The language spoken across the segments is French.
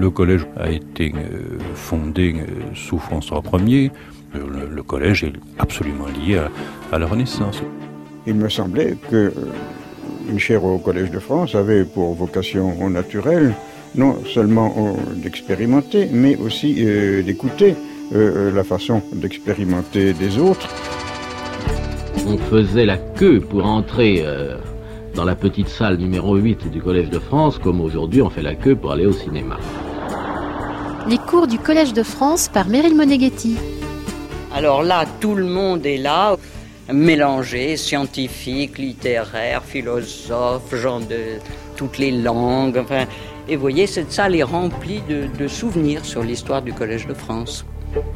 Le collège a été fondé sous François Ier. Le collège est absolument lié à la Renaissance. Il me semblait que une chaire au Collège de France avait pour vocation naturelle non seulement d'expérimenter, mais aussi d'écouter la façon d'expérimenter des autres. On faisait la queue pour entrer dans la petite salle numéro 8 du Collège de France, comme aujourd'hui on fait la queue pour aller au cinéma. Les cours du Collège de France par Meryl Moneghetti. Alors là, tout le monde est là, mélangé, scientifique, littéraire, philosophe, gens de toutes les langues. Enfin, et vous voyez, cette salle est remplie de souvenirs sur l'histoire du Collège de France.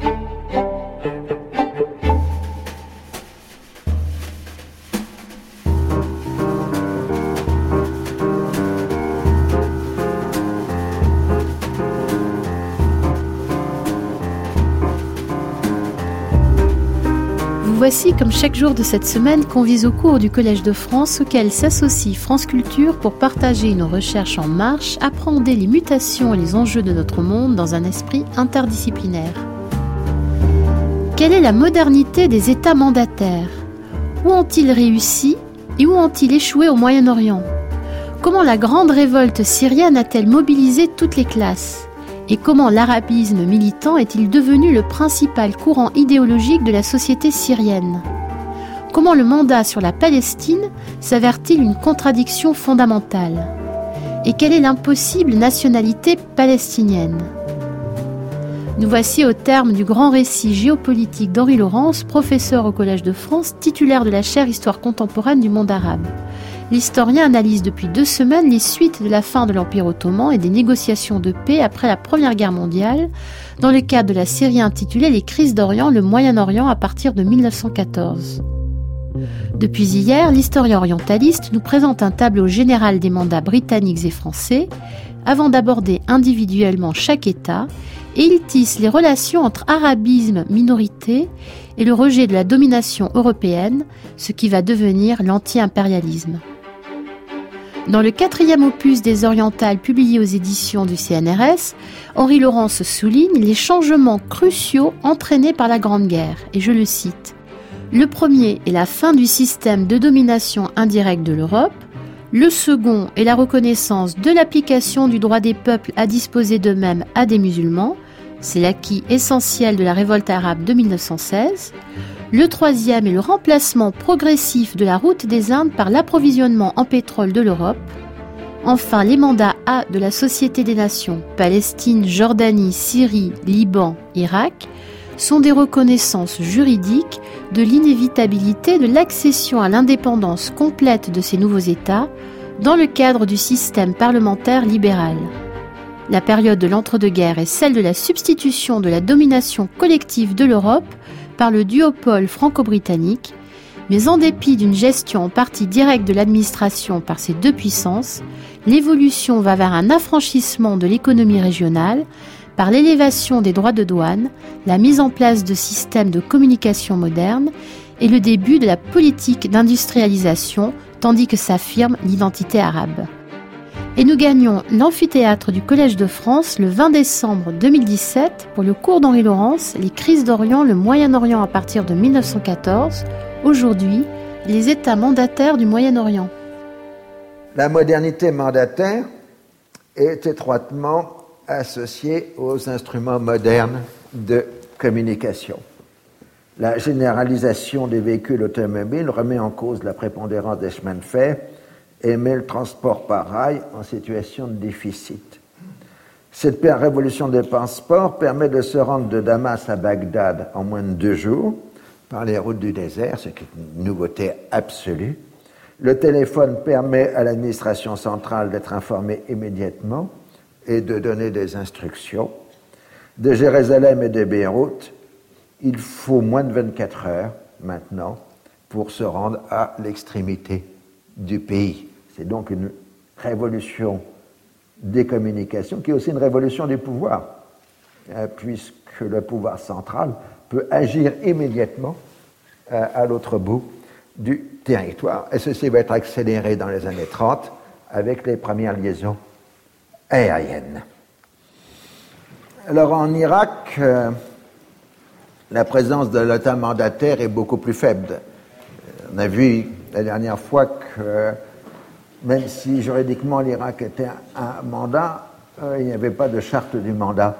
Voici, comme chaque jour de cette semaine, conviés au cours du Collège de France, auquel s'associe France Culture pour partager nos recherches en marche, appréhender les mutations et les enjeux de notre monde dans un esprit interdisciplinaire. Quelle est la modernité des États mandataires ? Où ont-ils réussi et où ont-ils échoué au Moyen-Orient ? Comment la grande révolte syrienne a-t-elle mobilisé toutes les classes ? Et comment l'arabisme militant est-il devenu le principal courant idéologique de la société syrienne ? Comment le mandat sur la Palestine s'avère-t-il une contradiction fondamentale ? Et quelle est l'impossible nationalité palestinienne ? Nous voici au terme du grand récit géopolitique d'Henri Laurence, professeur au Collège de France, titulaire de la chaire Histoire contemporaine du monde arabe. L'historien analyse depuis 2 semaines les suites de la fin de l'Empire ottoman et des négociations de paix après la Première Guerre mondiale, dans le cadre de la série intitulée « Les crises d'Orient, le Moyen-Orient à partir de 1914 ». Depuis hier, l'historien orientaliste nous présente un tableau général des mandats britanniques et français, avant d'aborder individuellement chaque État, et il tisse les relations entre arabisme, minorité, et le rejet de la domination européenne, ce qui va devenir l'anti-impérialisme. Dans le 4e opus des Orientales publié aux éditions du CNRS, Henri Laurence souligne les changements cruciaux entraînés par la Grande Guerre, et je le cite. Le premier est la fin du système de domination indirecte de l'Europe, le second est la reconnaissance de l'application du droit des peuples à disposer d'eux-mêmes à des musulmans, c'est l'acquis essentiel de la révolte arabe de 1916. Le troisième est le remplacement progressif de la route des Indes par l'approvisionnement en pétrole de l'Europe. Enfin, les mandats A de la Société des Nations, Palestine, Jordanie, Syrie, Liban, Irak, sont des reconnaissances juridiques de l'inévitabilité de l'accession à l'indépendance complète de ces nouveaux États dans le cadre du système parlementaire libéral. La période de l'entre-deux-guerres est celle de la substitution de la domination collective de l'Europe par le duopole franco-britannique, mais en dépit d'une gestion en partie directe de l'administration par ces deux puissances, l'évolution va vers un affranchissement de l'économie régionale par l'élévation des droits de douane, la mise en place de systèmes de communication modernes et le début de la politique d'industrialisation, tandis que s'affirme l'identité arabe. Et nous gagnons l'amphithéâtre du Collège de France le 20 décembre 2017 pour le cours d'Henri Laurence, Les crises d'Orient, le Moyen-Orient à partir de 1914. Aujourd'hui, les États mandataires du Moyen-Orient. La modernité mandataire est étroitement associée aux instruments modernes de communication. La généralisation des véhicules automobiles remet en cause la prépondérance des chemins de fer et met le transport par rail en situation de déficit. Cette révolution des transports permet de se rendre de Damas à Bagdad en moins de 2 jours par les routes du désert, ce qui est une nouveauté absolue. Le téléphone permet à l'administration centrale d'être informée immédiatement et de donner des instructions. De Jérusalem et de Beyrouth, il faut moins de 24 heures maintenant pour se rendre à l'extrémité du pays. C'est donc une révolution des communications qui est aussi une révolution des pouvoirs, puisque le pouvoir central peut agir immédiatement à l'autre bout du territoire. Et ceci va être accéléré dans les années 30 avec les premières liaisons aériennes. Alors en Irak, la présence de l'État mandataire est beaucoup plus faible. On a vu la dernière fois que même si juridiquement l'Irak était un mandat, il n'y avait pas de charte du mandat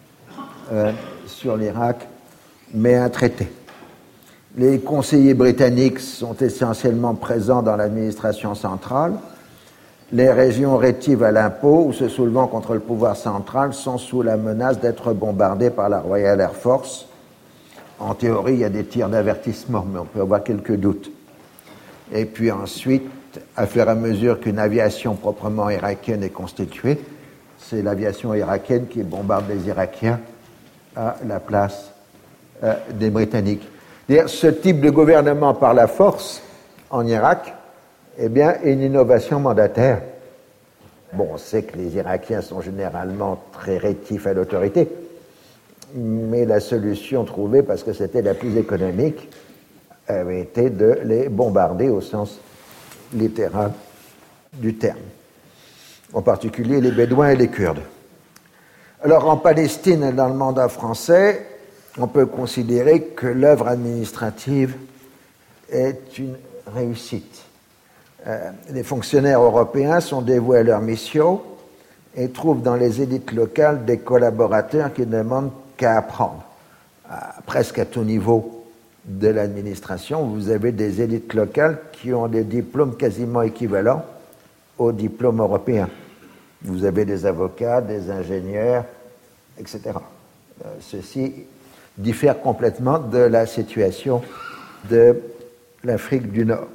sur l'Irak, mais un traité. Les conseillers britanniques sont essentiellement présents dans l'administration centrale. Les régions rétives à l'impôt ou se soulevant contre le pouvoir central sont sous la menace d'être bombardées par la Royal Air Force. En théorie, il y a des tirs d'avertissement, mais on peut avoir quelques doutes. Et puis ensuite, à fur et à mesure qu'une aviation proprement irakienne est constituée, c'est l'aviation irakienne qui bombarde les Irakiens à la place des Britanniques. D'ailleurs, ce type de gouvernement par la force en Irak, eh bien, est une innovation mandataire. Bon, on sait que les Irakiens sont généralement très rétifs à l'autorité, mais la solution trouvée, parce que c'était la plus économique, avait été de les bombarder au sens littéral du terme, en particulier les Bédouins et les Kurdes. Alors en Palestine et dans le mandat français, on peut considérer que l'œuvre administrative est une réussite. Les fonctionnaires européens sont dévoués à leur mission et trouvent dans les élites locales des collaborateurs qui ne demandent qu'à apprendre. Presque à tout niveau de l'administration, vous avez des élites locales qui ont des diplômes quasiment équivalents aux diplômes européens. Vous avez des avocats, des ingénieurs, etc. Ceci diffère complètement de la situation de l'Afrique du Nord.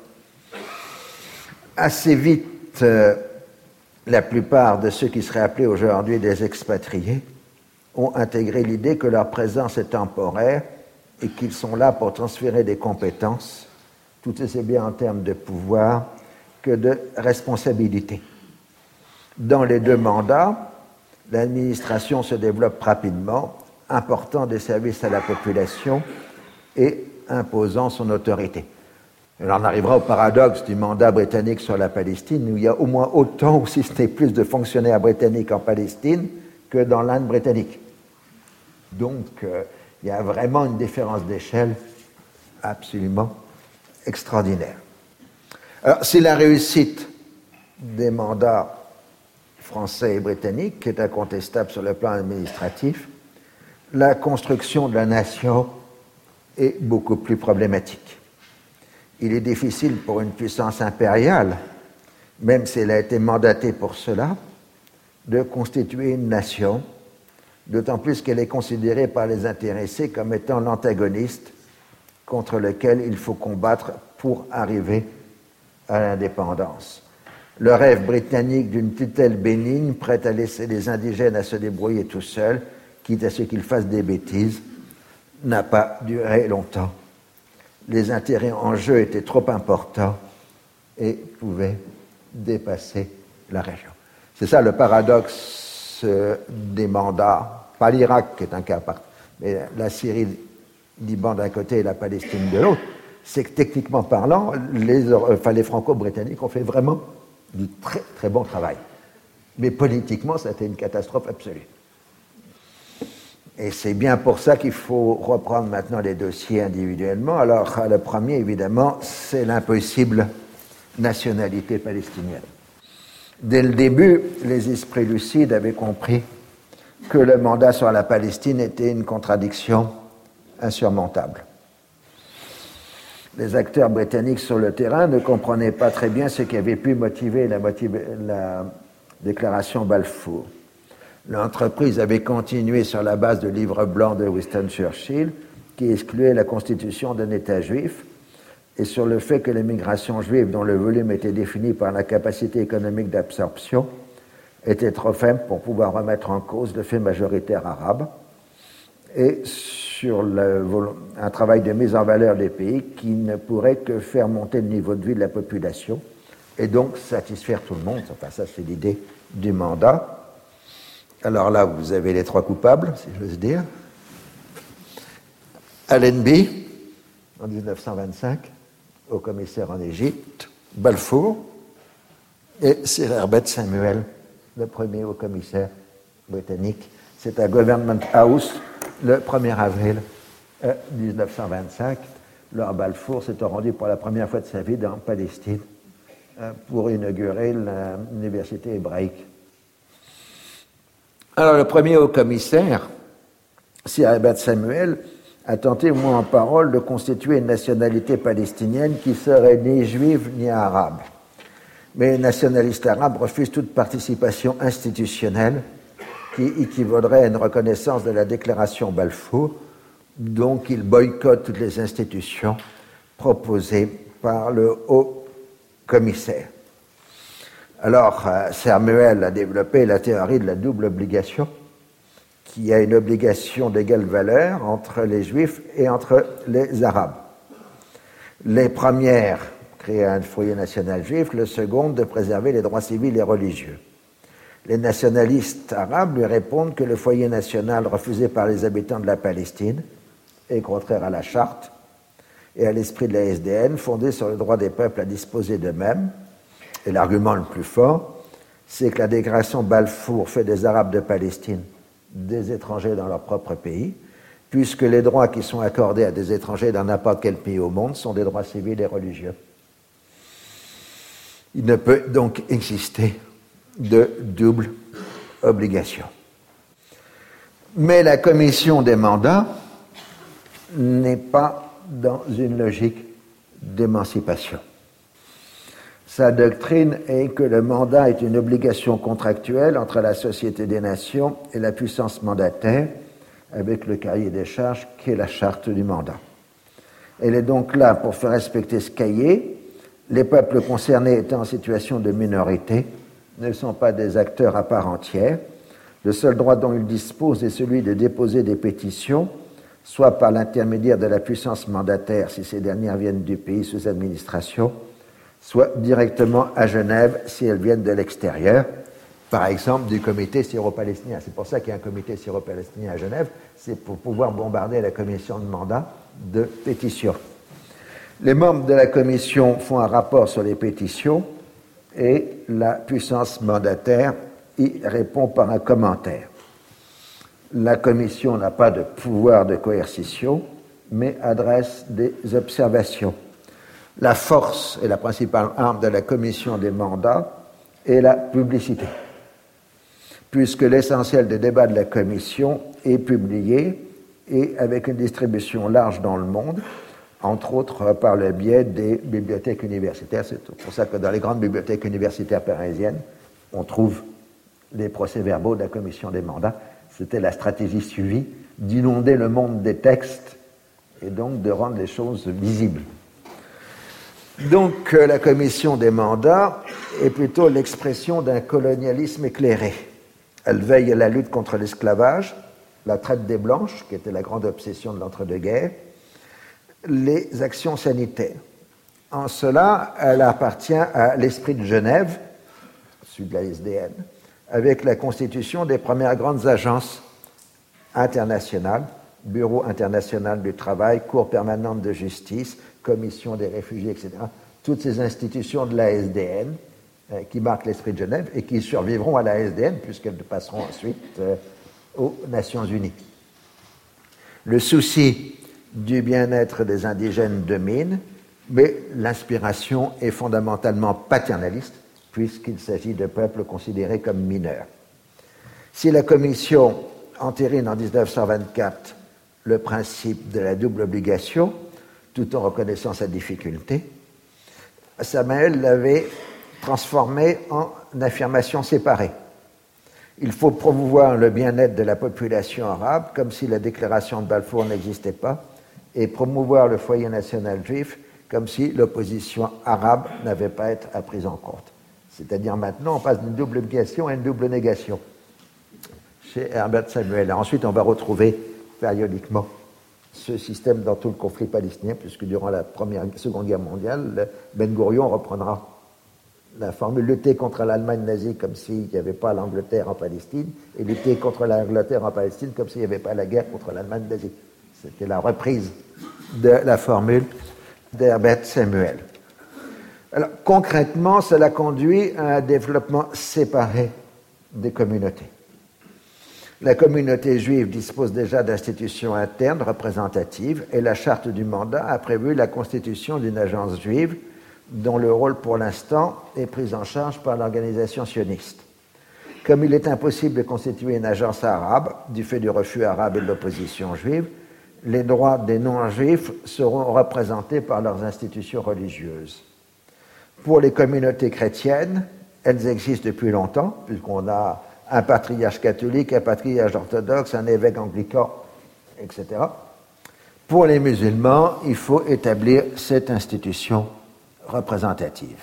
Assez vite, la plupart de ceux qui seraient appelés aujourd'hui des expatriés ont intégré l'idée que leur présence est temporaire et qu'ils sont là pour transférer des compétences, tout aussi bien en termes de pouvoir que de responsabilité. Dans les deux mandats, l'administration se développe rapidement, important des services à la population et imposant son autorité. Alors on arrivera au paradoxe du mandat britannique sur la Palestine, où il y a au moins autant, ou si ce n'est plus, de fonctionnaires britanniques en Palestine que dans l'Inde britannique. Donc, il y a vraiment une différence d'échelle absolument extraordinaire. Alors, c'est la réussite des mandats français et britanniques qui est incontestable sur le plan administratif. La construction de la nation est beaucoup plus problématique. Il est difficile pour une puissance impériale, même si elle a été mandatée pour cela, de constituer une nation, d'autant plus qu'elle est considérée par les intéressés comme étant l'antagoniste contre lequel il faut combattre pour arriver à l'indépendance. Le rêve britannique d'une tutelle bénigne, prête à laisser les indigènes à se débrouiller tout seuls, quitte à ce qu'ils fassent des bêtises, n'a pas duré longtemps. Les intérêts en jeu étaient trop importants et pouvaient dépasser la région. C'est ça le paradoxe des mandats, pas l'Irak qui est un cas à part, mais la Syrie, le Liban d'un côté et la Palestine de l'autre, c'est que techniquement parlant, les Franco-Britanniques ont fait vraiment du très très bon travail. Mais politiquement, ça a été une catastrophe absolue. Et c'est bien pour ça qu'il faut reprendre maintenant les dossiers individuellement. Alors, le premier, évidemment, c'est l'impossible nationalité palestinienne. Dès le début, les esprits lucides avaient compris que le mandat sur la Palestine était une contradiction insurmontable. Les acteurs britanniques sur le terrain ne comprenaient pas très bien ce qui avait pu motiver la déclaration Balfour. L'entreprise avait continué sur la base du livre blanc de Winston Churchill, qui excluait la constitution d'un État juif, et sur le fait que l'immigration juive, dont le volume était défini par la capacité économique d'absorption, était trop faible pour pouvoir remettre en cause le fait majoritaire arabe, et sur un travail de mise en valeur des pays qui ne pourrait que faire monter le niveau de vie de la population, et donc satisfaire tout le monde. Enfin, ça, c'est l'idée du mandat. Alors là, vous avez les trois coupables, si j'ose dire. Allenby, en 1925, au commissaire en Égypte, Balfour, et Sir Herbert Samuel, le premier haut commissaire britannique C'est à Government House le 1er avril 1925. Lord Balfour s'est rendu pour la première fois de sa vie en Palestine pour inaugurer l'université hébraïque. Alors le premier haut-commissaire, Sir Herbert Samuel, a tenté au moins en parole de constituer une nationalité palestinienne qui serait ni juive ni arabe. Mais les nationalistes arabes refusent toute participation institutionnelle qui équivaudrait à une reconnaissance de la déclaration Balfour, donc ils boycottent toutes les institutions proposées par le haut-commissaire. Alors, Samuel a développé la théorie de la double obligation, qui a une obligation d'égale valeur entre les Juifs et entre les Arabes. Les premières créaient un foyer national juif, le second de préserver les droits civils et religieux. Les nationalistes arabes lui répondent que le foyer national refusé par les habitants de la Palestine est contraire à la charte et à l'esprit de la SDN, fondé sur le droit des peuples à disposer d'eux-mêmes. Et l'argument le plus fort, c'est que la déclaration Balfour fait des Arabes de Palestine des étrangers dans leur propre pays, puisque les droits qui sont accordés à des étrangers dans n'importe quel pays au monde sont des droits civils et religieux. Il ne peut donc exister de double obligation. Mais la commission des mandats n'est pas dans une logique d'émancipation. Sa doctrine est que le mandat est une obligation contractuelle entre la Société des Nations et la puissance mandataire, avec le cahier des charges qui est la charte du mandat. Elle est donc là pour faire respecter ce cahier. Les peuples concernés étant en situation de minorité ne sont pas des acteurs à part entière. Le seul droit dont ils disposent est celui de déposer des pétitions, soit par l'intermédiaire de la puissance mandataire si ces dernières viennent du pays sous administration, soit directement à Genève si elles viennent de l'extérieur, par exemple du comité syro-palestinien. C'est pour ça qu'il y a un comité syro-palestinien à Genève, c'est pour pouvoir bombarder la commission de mandat de pétition. Les membres de la commission font un rapport sur les pétitions et la puissance mandataire y répond par un commentaire. La commission n'a pas de pouvoir de coercition, mais adresse des observations. La force est la principale arme de la commission des mandats et la publicité, puisque l'essentiel des débats de la commission est publié et avec une distribution large dans le monde, entre autres par le biais des bibliothèques universitaires. C'est pour ça que dans les grandes bibliothèques universitaires parisiennes, on trouve les procès-verbaux de la commission des mandats. C'était la stratégie suivie d'inonder le monde des textes et donc de rendre les choses visibles. Donc la commission des mandats est plutôt l'expression d'un colonialisme éclairé. Elle veille à la lutte contre l'esclavage, la traite des Blanches, qui était la grande obsession de l'entre-deux-guerres, les actions sanitaires. En cela, elle appartient à l'esprit de Genève, celui de la SDN, avec la constitution des premières grandes agences internationales, Bureau international du travail, Cour permanente de justice, Commission des réfugiés, etc. Toutes ces institutions de la SDN qui marquent l'esprit de Genève et qui survivront à la SDN puisqu'elles passeront ensuite aux Nations Unies. Le souci du bien-être des indigènes domine, mais l'inspiration est fondamentalement paternaliste puisqu'il s'agit de peuples considérés comme mineurs. Si la Commission entérine en 1924 le principe de la double obligation, tout en reconnaissant sa difficulté, Samuel l'avait transformé en affirmation séparée. Il faut promouvoir le bien-être de la population arabe comme si la déclaration de Balfour n'existait pas et promouvoir le foyer national juif comme si l'opposition arabe n'avait pas à être prise en compte. C'est-à-dire maintenant, on passe d'une double obligation à une double négation chez Herbert Samuel. Ensuite, on va retrouver périodiquement ce système dans tout le conflit palestinien, puisque durant la Seconde Guerre mondiale, Ben Gourion reprendra la formule lutter contre l'Allemagne nazie comme s'il n'y avait pas l'Angleterre en Palestine, et lutter contre l'Angleterre en Palestine comme s'il n'y avait pas la guerre contre l'Allemagne nazie. C'était la reprise de la formule d'Herbert Samuel. Alors, concrètement, cela conduit à un développement séparé des communautés. La communauté juive dispose déjà d'institutions internes représentatives et la charte du mandat a prévu la constitution d'une agence juive dont le rôle pour l'instant est pris en charge par l'organisation sioniste. Comme il est impossible de constituer une agence arabe du fait du refus arabe et de l'opposition juive, les droits des non-juifs seront représentés par leurs institutions religieuses. Pour les communautés chrétiennes, elles existent depuis longtemps, puisqu'on a un patriarche catholique, un patriarche orthodoxe, un évêque anglican, etc. Pour les musulmans, il faut établir cette institution représentative.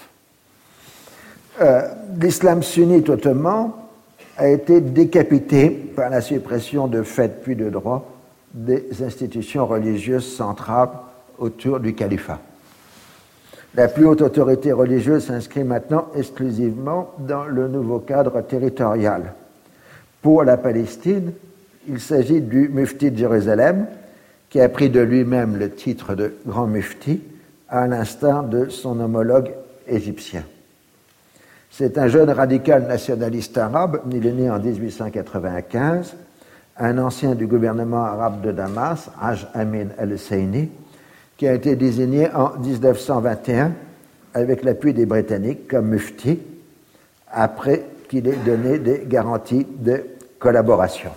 L'islam sunnite ottoman a été décapité par la suppression de fait puis de droit des institutions religieuses centrales autour du califat. La plus haute autorité religieuse s'inscrit maintenant exclusivement dans le nouveau cadre territorial. Pour la Palestine, il s'agit du mufti de Jérusalem, qui a pris de lui-même le titre de grand mufti, à l'instar de son homologue égyptien. C'est un jeune radical nationaliste arabe, il est né en 1895, un ancien du gouvernement arabe de Damas, Haj Amin al-Husseini, qui a été désigné en 1921 avec l'appui des Britanniques comme mufti, après qu'il ait donné des garanties de collaboration.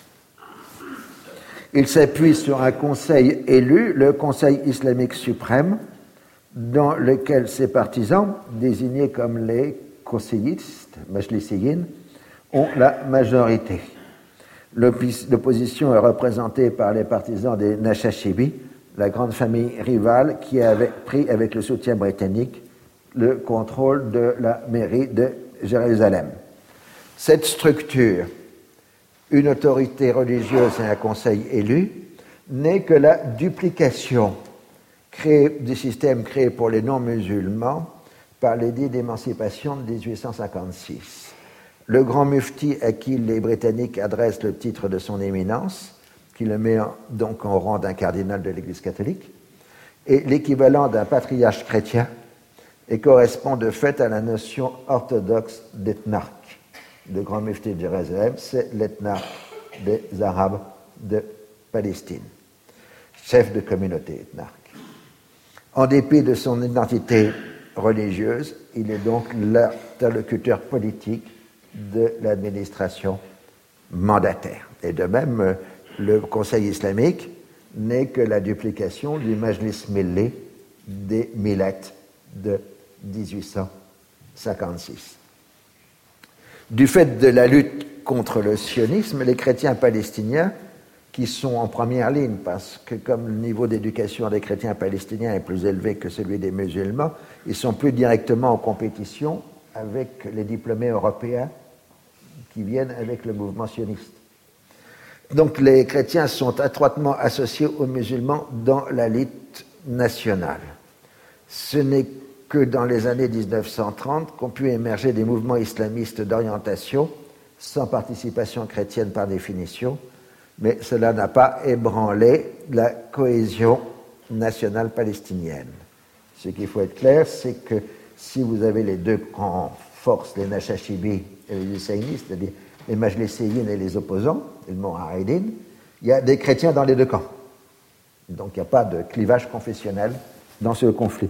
Il s'appuie sur un conseil élu, le Conseil islamique suprême, dans lequel ses partisans, désignés comme les conseillistes, majlisiyin, ont la majorité. L'opposition est représentée par les partisans des Nashashibi, la grande famille rivale qui avait pris, avec le soutien britannique, le contrôle de la mairie de Jérusalem. Cette structure, une autorité religieuse et un conseil élu, n'est que la duplication du système créé pour les non-musulmans par l'édit d'émancipation de 1856. Le grand mufti à qui les Britanniques adressent le titre de son éminence, qui le met donc en rang d'un cardinal de l'Église catholique, est l'équivalent d'un patriarche chrétien et correspond de fait à la notion orthodoxe d'éthnarque. Le grand mufti de Jérusalem, c'est l'éthnarque des Arabes de Palestine, chef de communauté éthnarque. En dépit de son identité religieuse, il est donc l'interlocuteur politique de l'administration mandataire. Et de même, le Conseil islamique n'est que la duplication du Majlis Milli des Millets de 1856. Du fait de la lutte contre le sionisme, les chrétiens palestiniens, qui sont en première ligne, parce que comme le niveau d'éducation des chrétiens palestiniens est plus élevé que celui des musulmans, ils sont plus directement en compétition avec les diplômés européens qui viennent avec le mouvement sioniste. Donc les chrétiens sont étroitement associés aux musulmans dans la lutte nationale. Ce n'est que dans les années 1930 qu'ont pu émerger des mouvements islamistes d'orientation, sans participation chrétienne par définition, mais cela n'a pas ébranlé la cohésion nationale palestinienne. Ce qu'il faut être clair, c'est que si vous avez les deux grandes forces, les Nashashibi et les Husseinites, c'est-à-dire les Majlisiyin et les opposants, les Mohaïdin, il y a des chrétiens dans les deux camps. Donc il n'y a pas de clivage confessionnel dans ce conflit.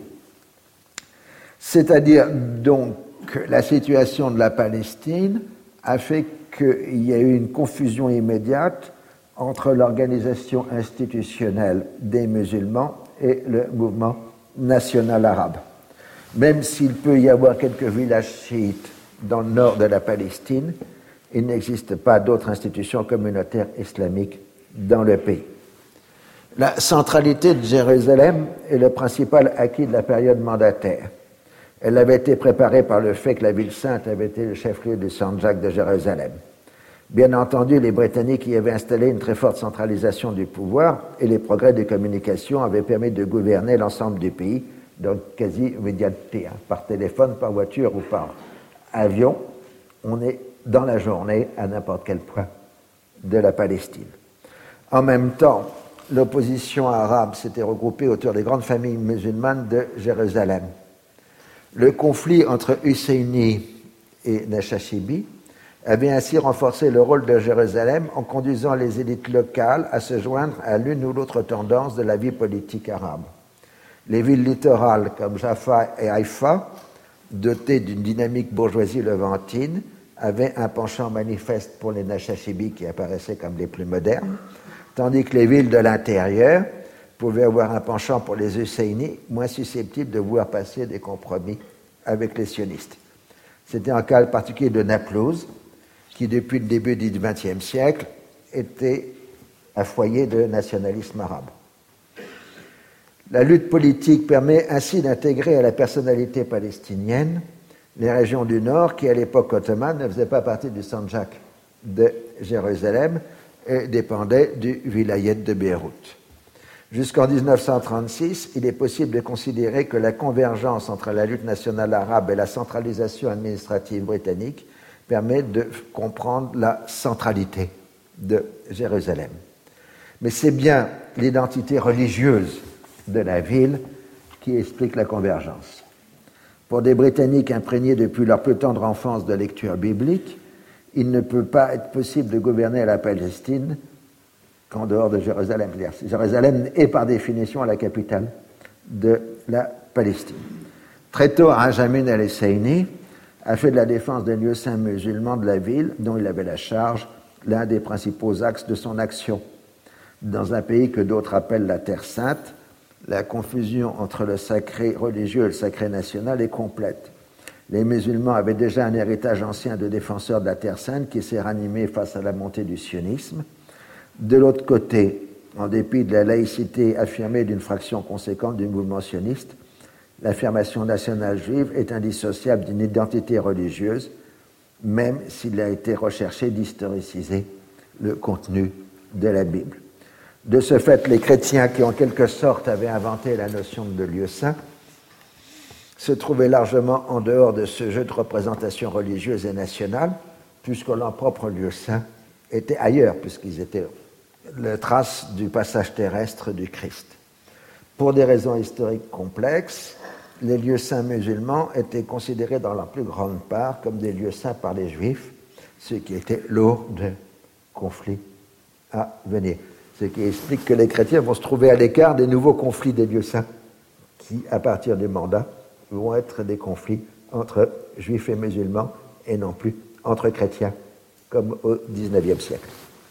C'est-à-dire donc que la situation de la Palestine a fait qu'il y a eu une confusion immédiate entre l'organisation institutionnelle des musulmans et le mouvement national arabe. Même s'il peut y avoir quelques villages chiites dans le nord de la Palestine, il n'existe pas d'autres institutions communautaires islamiques dans le pays. La centralité de Jérusalem est le principal acquis de la période mandataire. Elle avait été préparée par le fait que la ville sainte avait été le chef-lieu du Sanjak de Jérusalem. Bien entendu, les Britanniques y avaient installé une très forte centralisation du pouvoir et les progrès de communication avaient permis de gouverner l'ensemble du pays dans quasi-immédiateté, par téléphone, par voiture ou par avion. On est dans la journée à n'importe quel point de la Palestine. En même temps, l'opposition arabe s'était regroupée autour des grandes familles musulmanes de Jérusalem. Le conflit entre Husseini et Nashashibi avait ainsi renforcé le rôle de Jérusalem en conduisant les élites locales à se joindre à l'une ou l'autre tendance de la vie politique arabe. Les villes littorales comme Jaffa et Haïfa, dotées d'une dynamique bourgeoisie levantine, avaient un penchant manifeste pour les Nashashibis qui apparaissaient comme les plus modernes, tandis que les villes de l'intérieur pouvaient avoir un penchant pour les Husseini, moins susceptibles de vouloir passer des compromis avec les sionistes. C'était un cas particulier de Naplouse, qui depuis le début du XXe siècle était un foyer de nationalisme arabe. La lutte politique permet ainsi d'intégrer à la personnalité palestinienne les régions du Nord qui, à l'époque ottomane, ne faisaient pas partie du Sandjak de Jérusalem et dépendaient du vilayet de Beyrouth. Jusqu'en 1936, il est possible de considérer que la convergence entre la lutte nationale arabe et la centralisation administrative britannique permet de comprendre la centralité de Jérusalem. Mais c'est bien l'identité religieuse de la ville qui explique la convergence. Pour des Britanniques imprégnés depuis leur plus tendre enfance de lecture biblique, il ne peut pas être possible de gouverner la Palestine qu'en dehors de Jérusalem. Jérusalem est par définition la capitale de la Palestine. Très tôt, Benjamin el-Husseini a fait de la défense des lieux saints musulmans de la ville, dont il avait la charge, l'un des principaux axes de son action. Dans un pays que d'autres appellent la Terre Sainte, la confusion entre le sacré religieux et le sacré national est complète. Les musulmans avaient déjà un héritage ancien de défenseurs de la Terre Sainte qui s'est ranimé face à la montée du sionisme. De l'autre côté, en dépit de la laïcité affirmée d'une fraction conséquente du mouvement sioniste, l'affirmation nationale juive est indissociable d'une identité religieuse, même s'il a été recherché d'historiciser le contenu de la Bible. De ce fait, les chrétiens qui en quelque sorte avaient inventé la notion de lieu saint se trouvaient largement en dehors de ce jeu de représentation religieuse et nationale, puisque leur propre lieu saint était ailleurs, puisqu'ils étaient la trace du passage terrestre du Christ. Pour des raisons historiques complexes, les lieux saints musulmans étaient considérés dans leur plus grande part comme des lieux saints par les Juifs, ce qui était lourd de conflits à venir. Ce qui explique que les chrétiens vont se trouver à l'écart des nouveaux conflits des lieux saints, qui, à partir du mandat, vont être des conflits entre juifs et musulmans, et non plus entre chrétiens, comme au XIXe siècle.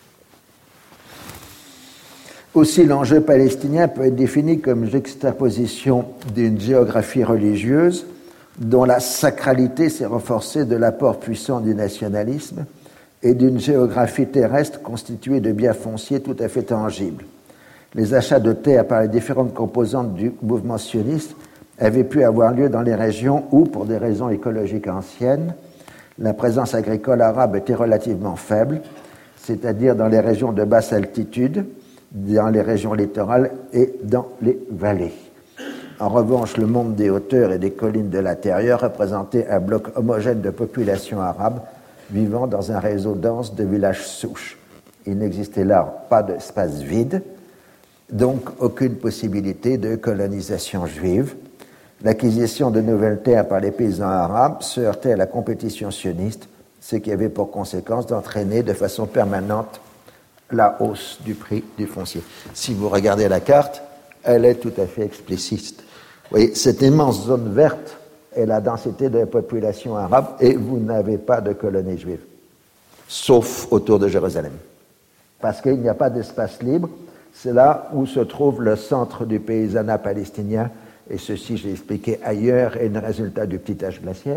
Aussi, l'enjeu palestinien peut être défini comme juxtaposition d'une géographie religieuse dont la sacralité s'est renforcée de l'apport puissant du nationalisme et d'une géographie terrestre constituée de biens fonciers tout à fait tangibles. Les achats de terres par les différentes composantes du mouvement sioniste avaient pu avoir lieu dans les régions où, pour des raisons écologiques anciennes, la présence agricole arabe était relativement faible, c'est-à-dire dans les régions de basse altitude, dans les régions littorales et dans les vallées. En revanche, le monde des hauteurs et des collines de l'intérieur représentait un bloc homogène de population arabe vivant dans un réseau dense de villages souches. Il n'existait là pas d'espace vide, donc aucune possibilité de colonisation juive. L'acquisition de nouvelles terres par les paysans arabes se heurtait à la compétition sioniste, ce qui avait pour conséquence d'entraîner de façon permanente la hausse du prix du foncier. Si vous regardez la carte, elle est tout à fait explicite. Vous voyez, cette immense zone verte est la densité de la population arabe et vous n'avez pas de colonie juive, sauf autour de Jérusalem. Parce qu'il n'y a pas d'espace libre, c'est là où se trouve le centre du paysanat palestinien, et ceci, je l'ai expliqué ailleurs, est le résultat du petit âge glaciaire,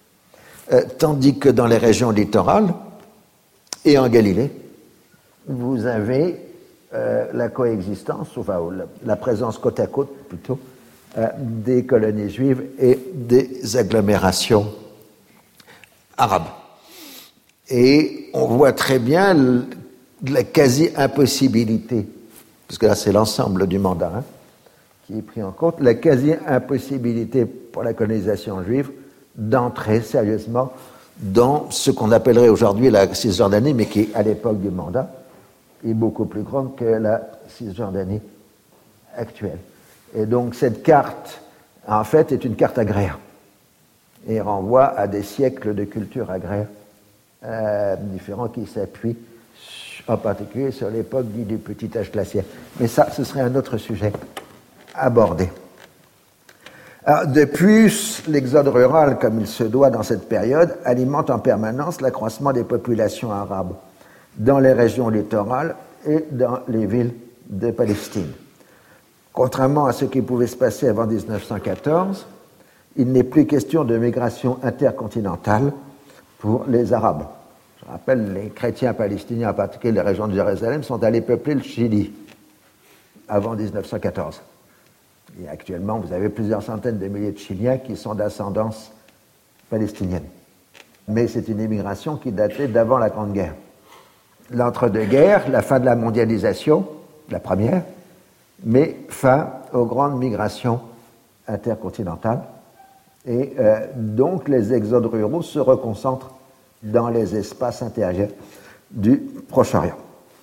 tandis que dans les régions littorales et en Galilée, vous avez la coexistence, enfin la présence côte à côte plutôt, des colonies juives et des agglomérations arabes. Et on voit très bien la quasi-impossibilité, parce que là c'est l'ensemble du mandat qui est pris en compte, la quasi-impossibilité pour la colonisation juive d'entrer sérieusement dans ce qu'on appellerait aujourd'hui la Cisjordanie, mais qui, à l'époque du mandat, est beaucoup plus grande que la Cisjordanie actuelle. Et donc cette carte, en fait, est une carte agraire et renvoie à des siècles de culture agraire différents qui s'appuient en particulier sur l'époque dite du petit âge glaciaire. Mais ça, ce serait un autre sujet abordé. Alors, de plus, l'exode rural, comme il se doit dans cette période, alimente en permanence l'accroissement des populations arabes dans les régions littorales et dans les villes de Palestine. Contrairement à ce qui pouvait se passer avant 1914, il n'est plus question de migration intercontinentale pour les Arabes. Je rappelle, les chrétiens palestiniens, en particulier les régions de Jérusalem, sont allés peupler le Chili avant 1914. Et actuellement, vous avez plusieurs centaines de milliers de Chiliens qui sont d'ascendance palestinienne. Mais c'est une immigration qui datait d'avant la Grande Guerre. L'entre-deux-guerres, la fin de la mondialisation, la première, met fin aux grandes migrations intercontinentales. Et donc, les exodes ruraux se reconcentrent dans les espaces intérieurs du Proche-Orient.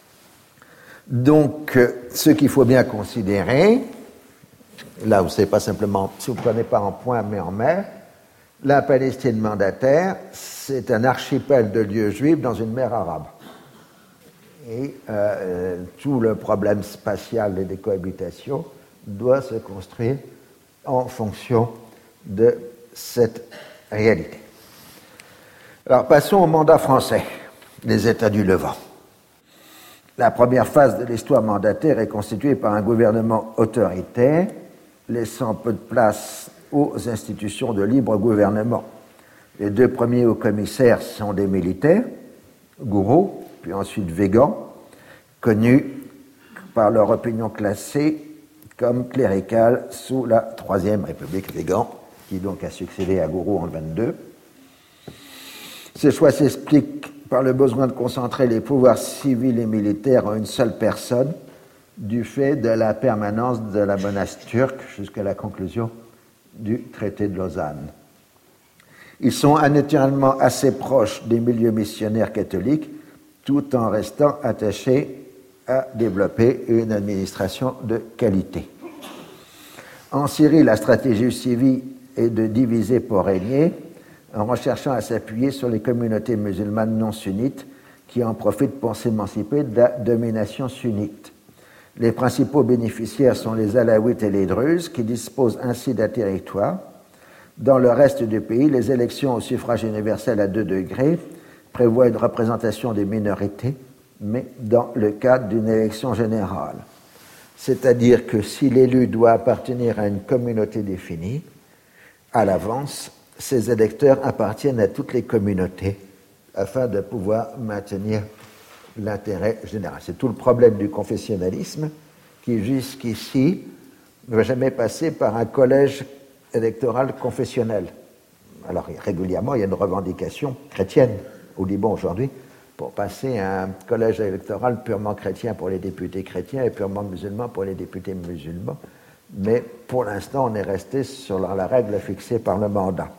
Donc, ce qu'il faut bien considérer, là où c'est pas simplement, si vous ne prenez pas en point mais en mer, la Palestine mandataire, c'est un archipel de lieux juifs dans une mer arabe. Et tout le problème spatial et des cohabitations doit se construire en fonction de cette réalité. Alors passons au mandat français, les États du Levant. La première phase de l'histoire mandataire est constituée par un gouvernement autoritaire, laissant peu de place aux institutions de libre gouvernement. Les deux premiers hauts commissaires sont des militaires, Gouraud, puis ensuite Végan, connus par leur opinion classée comme cléricale sous la Troisième République. Végan, qui donc a succédé à Gouraud en 1922. Ce choix s'explique par le besoin de concentrer les pouvoirs civils et militaires en une seule personne, du fait de la permanence de la menace turque jusqu'à la conclusion du traité de Lausanne. Ils sont naturellement assez proches des milieux missionnaires catholiques, tout en restant attachés à développer une administration de qualité. En Syrie, la stratégie civile est de diviser pour régner, en recherchant à s'appuyer sur les communautés musulmanes non sunnites qui en profitent pour s'émanciper de la domination sunnite. Les principaux bénéficiaires sont les Alaouites et les Druzes, qui disposent ainsi d'un territoire. Dans le reste du pays, les élections au suffrage universel à 2 degrés prévoient une représentation des minorités, mais dans le cadre d'une élection générale. C'est-à-dire que si l'élu doit appartenir à une communauté définie, à l'avance, ces électeurs appartiennent à toutes les communautés afin de pouvoir maintenir l'intérêt général. C'est tout le problème du confessionnalisme qui, jusqu'ici, ne va jamais passer par un collège électoral confessionnel. Alors, régulièrement, il y a une revendication chrétienne au Liban aujourd'hui pour passer à un collège électoral purement chrétien pour les députés chrétiens et purement musulman pour les députés musulmans. Mais pour l'instant, on est resté sur la règle fixée par le mandat.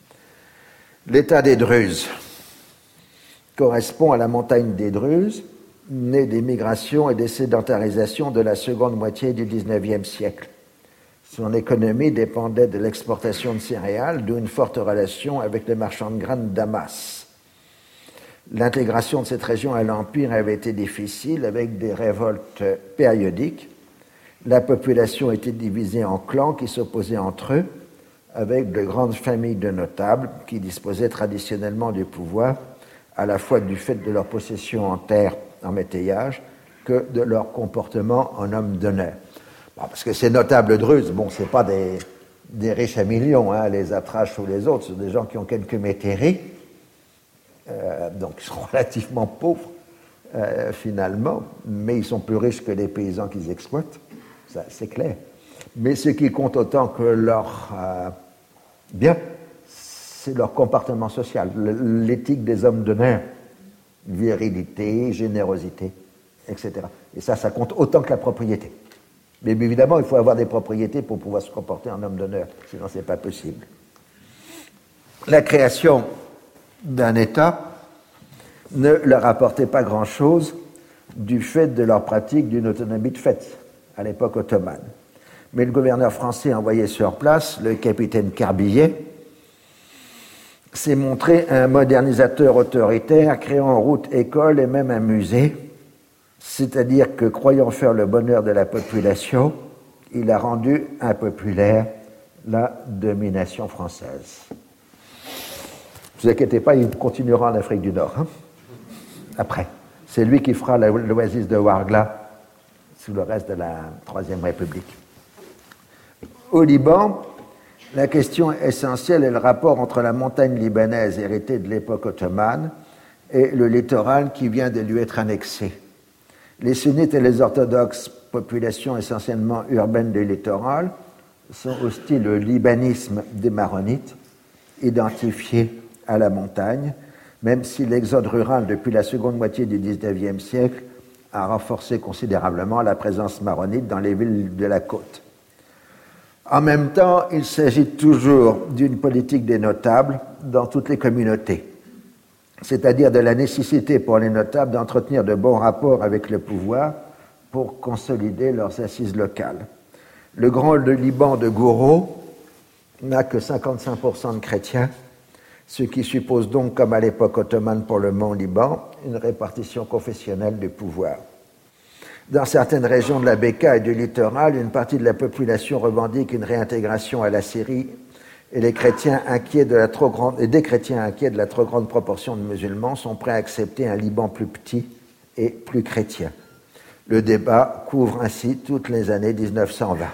L'état des Druzes correspond à la montagne des Druzes, née des migrations et des sédentarisations de la seconde moitié du XIXe siècle. Son économie dépendait de l'exportation de céréales, d'où une forte relation avec les marchands de grains de Damas. L'intégration de cette région à l'Empire avait été difficile, avec des révoltes périodiques. La population était divisée en clans qui s'opposaient entre eux, avec de grandes familles de notables qui disposaient traditionnellement du pouvoir, à la fois du fait de leur possession en terre, en métayage, que de leur comportement en hommes d'honneur. Bon, parce que ces notables druzes, bon, c'est pas des riches à millions, hein, les Atraches ou les autres, c'est des gens qui ont quelques métairies, donc ils sont relativement pauvres, finalement, mais ils sont plus riches que les paysans qu'ils exploitent, ça c'est clair. Mais ce qui compte autant que leur bien, c'est leur comportement social, l'éthique des hommes d'honneur, virilité, générosité, etc. Et ça compte autant que la propriété. Mais évidemment, il faut avoir des propriétés pour pouvoir se comporter en homme d'honneur, sinon c'est pas possible. La création d'un État ne leur apportait pas grand-chose du fait de leur pratique d'une autonomie de fait à l'époque ottomane. Mais le gouverneur français envoyé sur place, le capitaine Carbillet, s'est montré un modernisateur autoritaire, créant route, école et même un musée. C'est-à-dire que, croyant faire le bonheur de la population, il a rendu impopulaire la domination française. Ne vous inquiétez pas, il continuera en Afrique du Nord. Après. C'est lui qui fera l'oasis de Ouargla sous le reste de la Troisième République. Au Liban, la question essentielle est le rapport entre la montagne libanaise héritée de l'époque ottomane et le littoral qui vient de lui être annexé. Les sunnites et les orthodoxes, population essentiellement urbaine du littoral, sont hostiles au libanisme des maronites, identifiés à la montagne, même si l'exode rural depuis la seconde moitié du XIXe siècle a renforcé considérablement la présence maronite dans les villes de la côte. En même temps, il s'agit toujours d'une politique des notables dans toutes les communautés, c'est-à-dire de la nécessité pour les notables d'entretenir de bons rapports avec le pouvoir pour consolider leurs assises locales. Le grand Liban de Gouraud n'a que 55% de chrétiens, ce qui suppose donc, comme à l'époque ottomane pour le Mont Liban, une répartition confessionnelle du pouvoir. Dans certaines régions de la Bekaa et du littoral, une partie de la population revendique une réintégration à la Syrie et des chrétiens inquiets de la trop grande proportion de musulmans sont prêts à accepter un Liban plus petit et plus chrétien. Le débat couvre ainsi toutes les années 1920.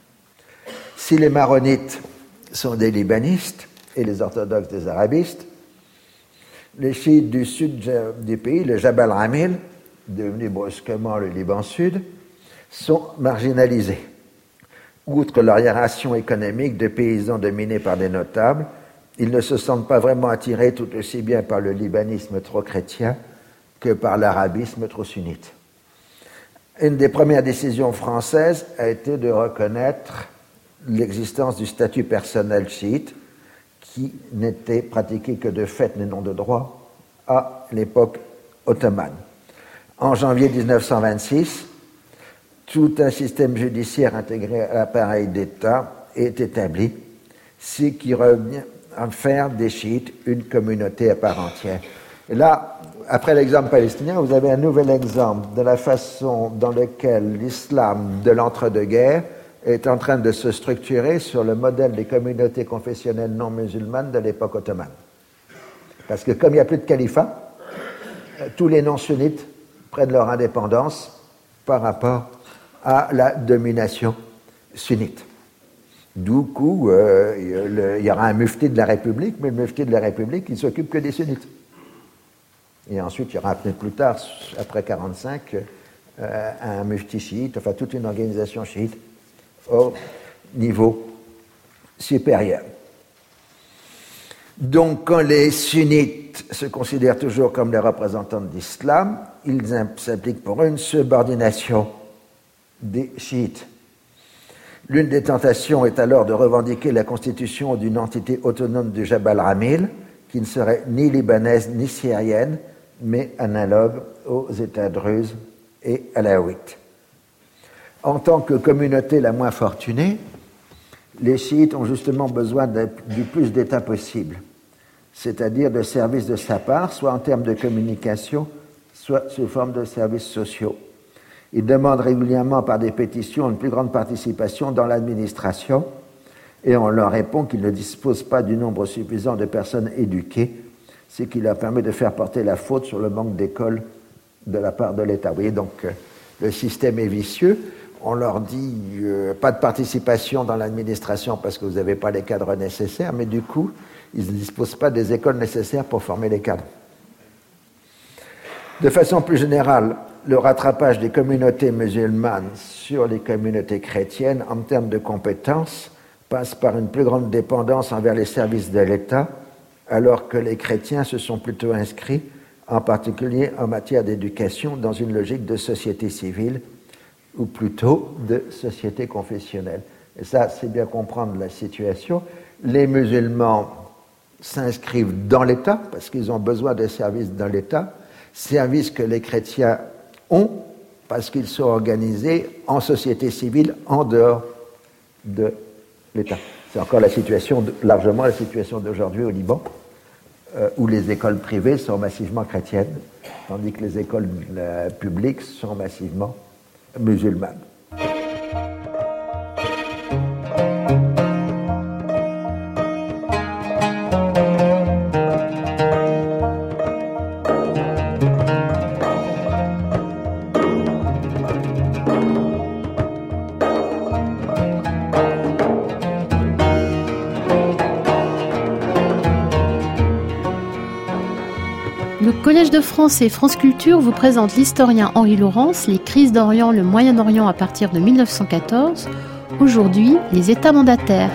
Si les maronites sont des libanistes et les orthodoxes des arabistes, les chiites du sud du pays, le Jabal Ramil, devenu brusquement le Liban Sud, sont marginalisés. Outre leur hiération économique de paysans dominés par des notables, ils ne se sentent pas vraiment attirés tout aussi bien par le libanisme trop chrétien que par l'arabisme trop sunnite. Une des premières décisions françaises a été de reconnaître l'existence du statut personnel chiite, qui n'était pratiqué que de fait mais non de droit à l'époque ottomane. En janvier 1926, tout un système judiciaire intégré à l'appareil d'État est établi, ce qui revient à faire des chiites une communauté à part entière. Et là, après l'exemple palestinien, vous avez un nouvel exemple de la façon dans laquelle l'islam de l'entre-deux-guerres est en train de se structurer sur le modèle des communautés confessionnelles non musulmanes de l'époque ottomane. Parce que comme il n'y a plus de califat, tous les non-sunnites prennent leur indépendance par rapport à la domination sunnite. Du coup, il y aura un mufti de la République, mais le mufti de la République, il ne s'occupe que des sunnites. Et ensuite, il y aura plus tard, après 1945, un mufti chiite, enfin toute une organisation chiite au niveau supérieur. Donc, quand les sunnites se considèrent toujours comme les représentants de l'islam, ils s'appliquent pour une subordination des chiites. L'une des tentations est alors de revendiquer la constitution d'une entité autonome du Jabal Ramil, qui ne serait ni libanaise ni syrienne, mais analogue aux États druzes et alaouites. En tant que communauté la moins fortunée, les chiites ont justement besoin du plus d'État possible, c'est-à-dire de services de sa part, soit en termes de communication, soit sous forme de services sociaux. Ils demandent régulièrement par des pétitions une plus grande participation dans l'administration et on leur répond qu'ils ne disposent pas du nombre suffisant de personnes éduquées, ce qui leur permet de faire porter la faute sur le manque d'écoles de la part de l'État. Vous voyez, donc le système est vicieux. On leur dit pas de participation dans l'administration parce que vous n'avez pas les cadres nécessaires, mais du coup, ils ne disposent pas des écoles nécessaires pour former les cadres. De façon plus générale, le rattrapage des communautés musulmanes sur les communautés chrétiennes en termes de compétences passe par une plus grande dépendance envers les services de l'État, alors que les chrétiens se sont plutôt inscrits, en particulier en matière d'éducation, dans une logique de société civile, ou plutôt de société confessionnelle. Et ça, c'est bien comprendre la situation. Les musulmans s'inscrivent dans l'État, parce qu'ils ont besoin de services dans l'État, services que les chrétiens ont, parce qu'ils sont organisés en société civile en dehors de l'État. C'est encore la situation, largement la situation d'aujourd'hui au Liban, où les écoles privées sont massivement chrétiennes, tandis que les écoles publiques sont massivement musulmanes. Le Collège de France et France Culture vous présente l'historien Henri Laurence, les crises d'Orient, le Moyen-Orient à partir de 1914. Aujourd'hui, les États mandataires.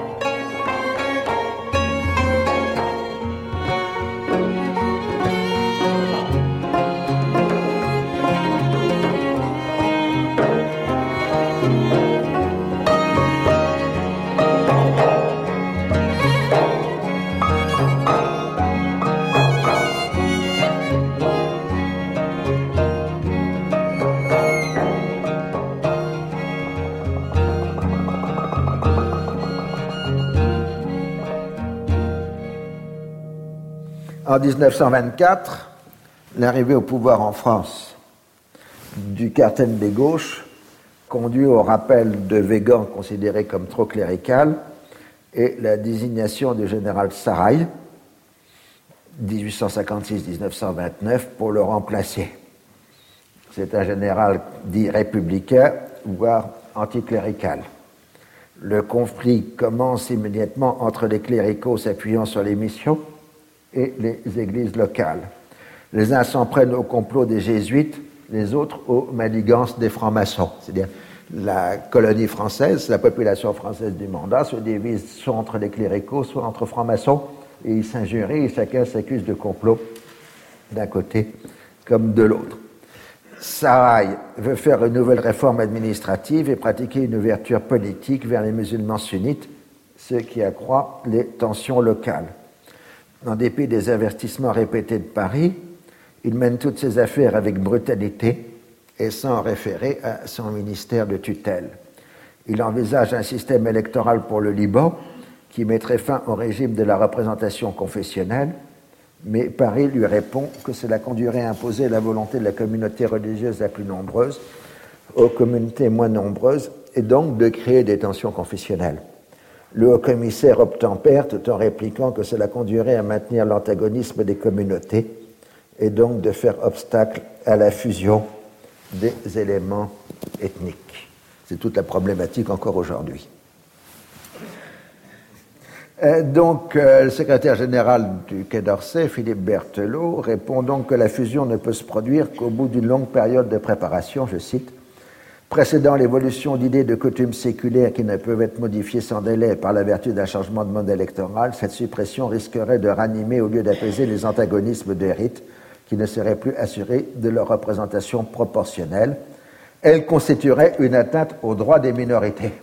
En 1924, l'arrivée au pouvoir en France du cartel des gauches conduit au rappel de Weygand, considéré comme trop clérical, et la désignation du général Sarrail, 1856-1929, pour le remplacer. C'est un général dit républicain, voire anticlérical. Le conflit commence immédiatement entre les cléricaux s'appuyant sur les missions et les églises locales. Les uns s'en prennent au complot des jésuites, les autres aux manigances des francs-maçons. C'est-à-dire la colonie française, la population française du mandat se divise soit entre les cléricaux, soit entre francs-maçons, et ils s'injurient et chacun s'accuse de complot d'un côté comme de l'autre. Sarrail veut faire une nouvelle réforme administrative et pratiquer une ouverture politique vers les musulmans sunnites, ce qui accroît les tensions locales. En dépit des avertissements répétés de Paris, il mène toutes ses affaires avec brutalité et sans référer à son ministère de tutelle. Il envisage un système électoral pour le Liban qui mettrait fin au régime de la représentation confessionnelle, mais Paris lui répond que cela conduirait à imposer la volonté de la communauté religieuse la plus nombreuse aux communautés moins nombreuses et donc de créer des tensions confessionnelles. Le haut-commissaire obtempère tout en répliquant que cela conduirait à maintenir l'antagonisme des communautés et donc de faire obstacle à la fusion des éléments ethniques. C'est toute la problématique encore aujourd'hui. Le secrétaire général du Quai d'Orsay, Philippe Berthelot, répond donc que la fusion ne peut se produire qu'au bout d'une longue période de préparation, je cite, précédant l'évolution d'idées de coutumes séculaires qui ne peuvent être modifiées sans délai par la vertu d'un changement de mode électoral, cette suppression risquerait de ranimer au lieu d'apaiser les antagonismes des rites qui ne seraient plus assurés de leur représentation proportionnelle. Elle constituerait une atteinte aux droits des minorités,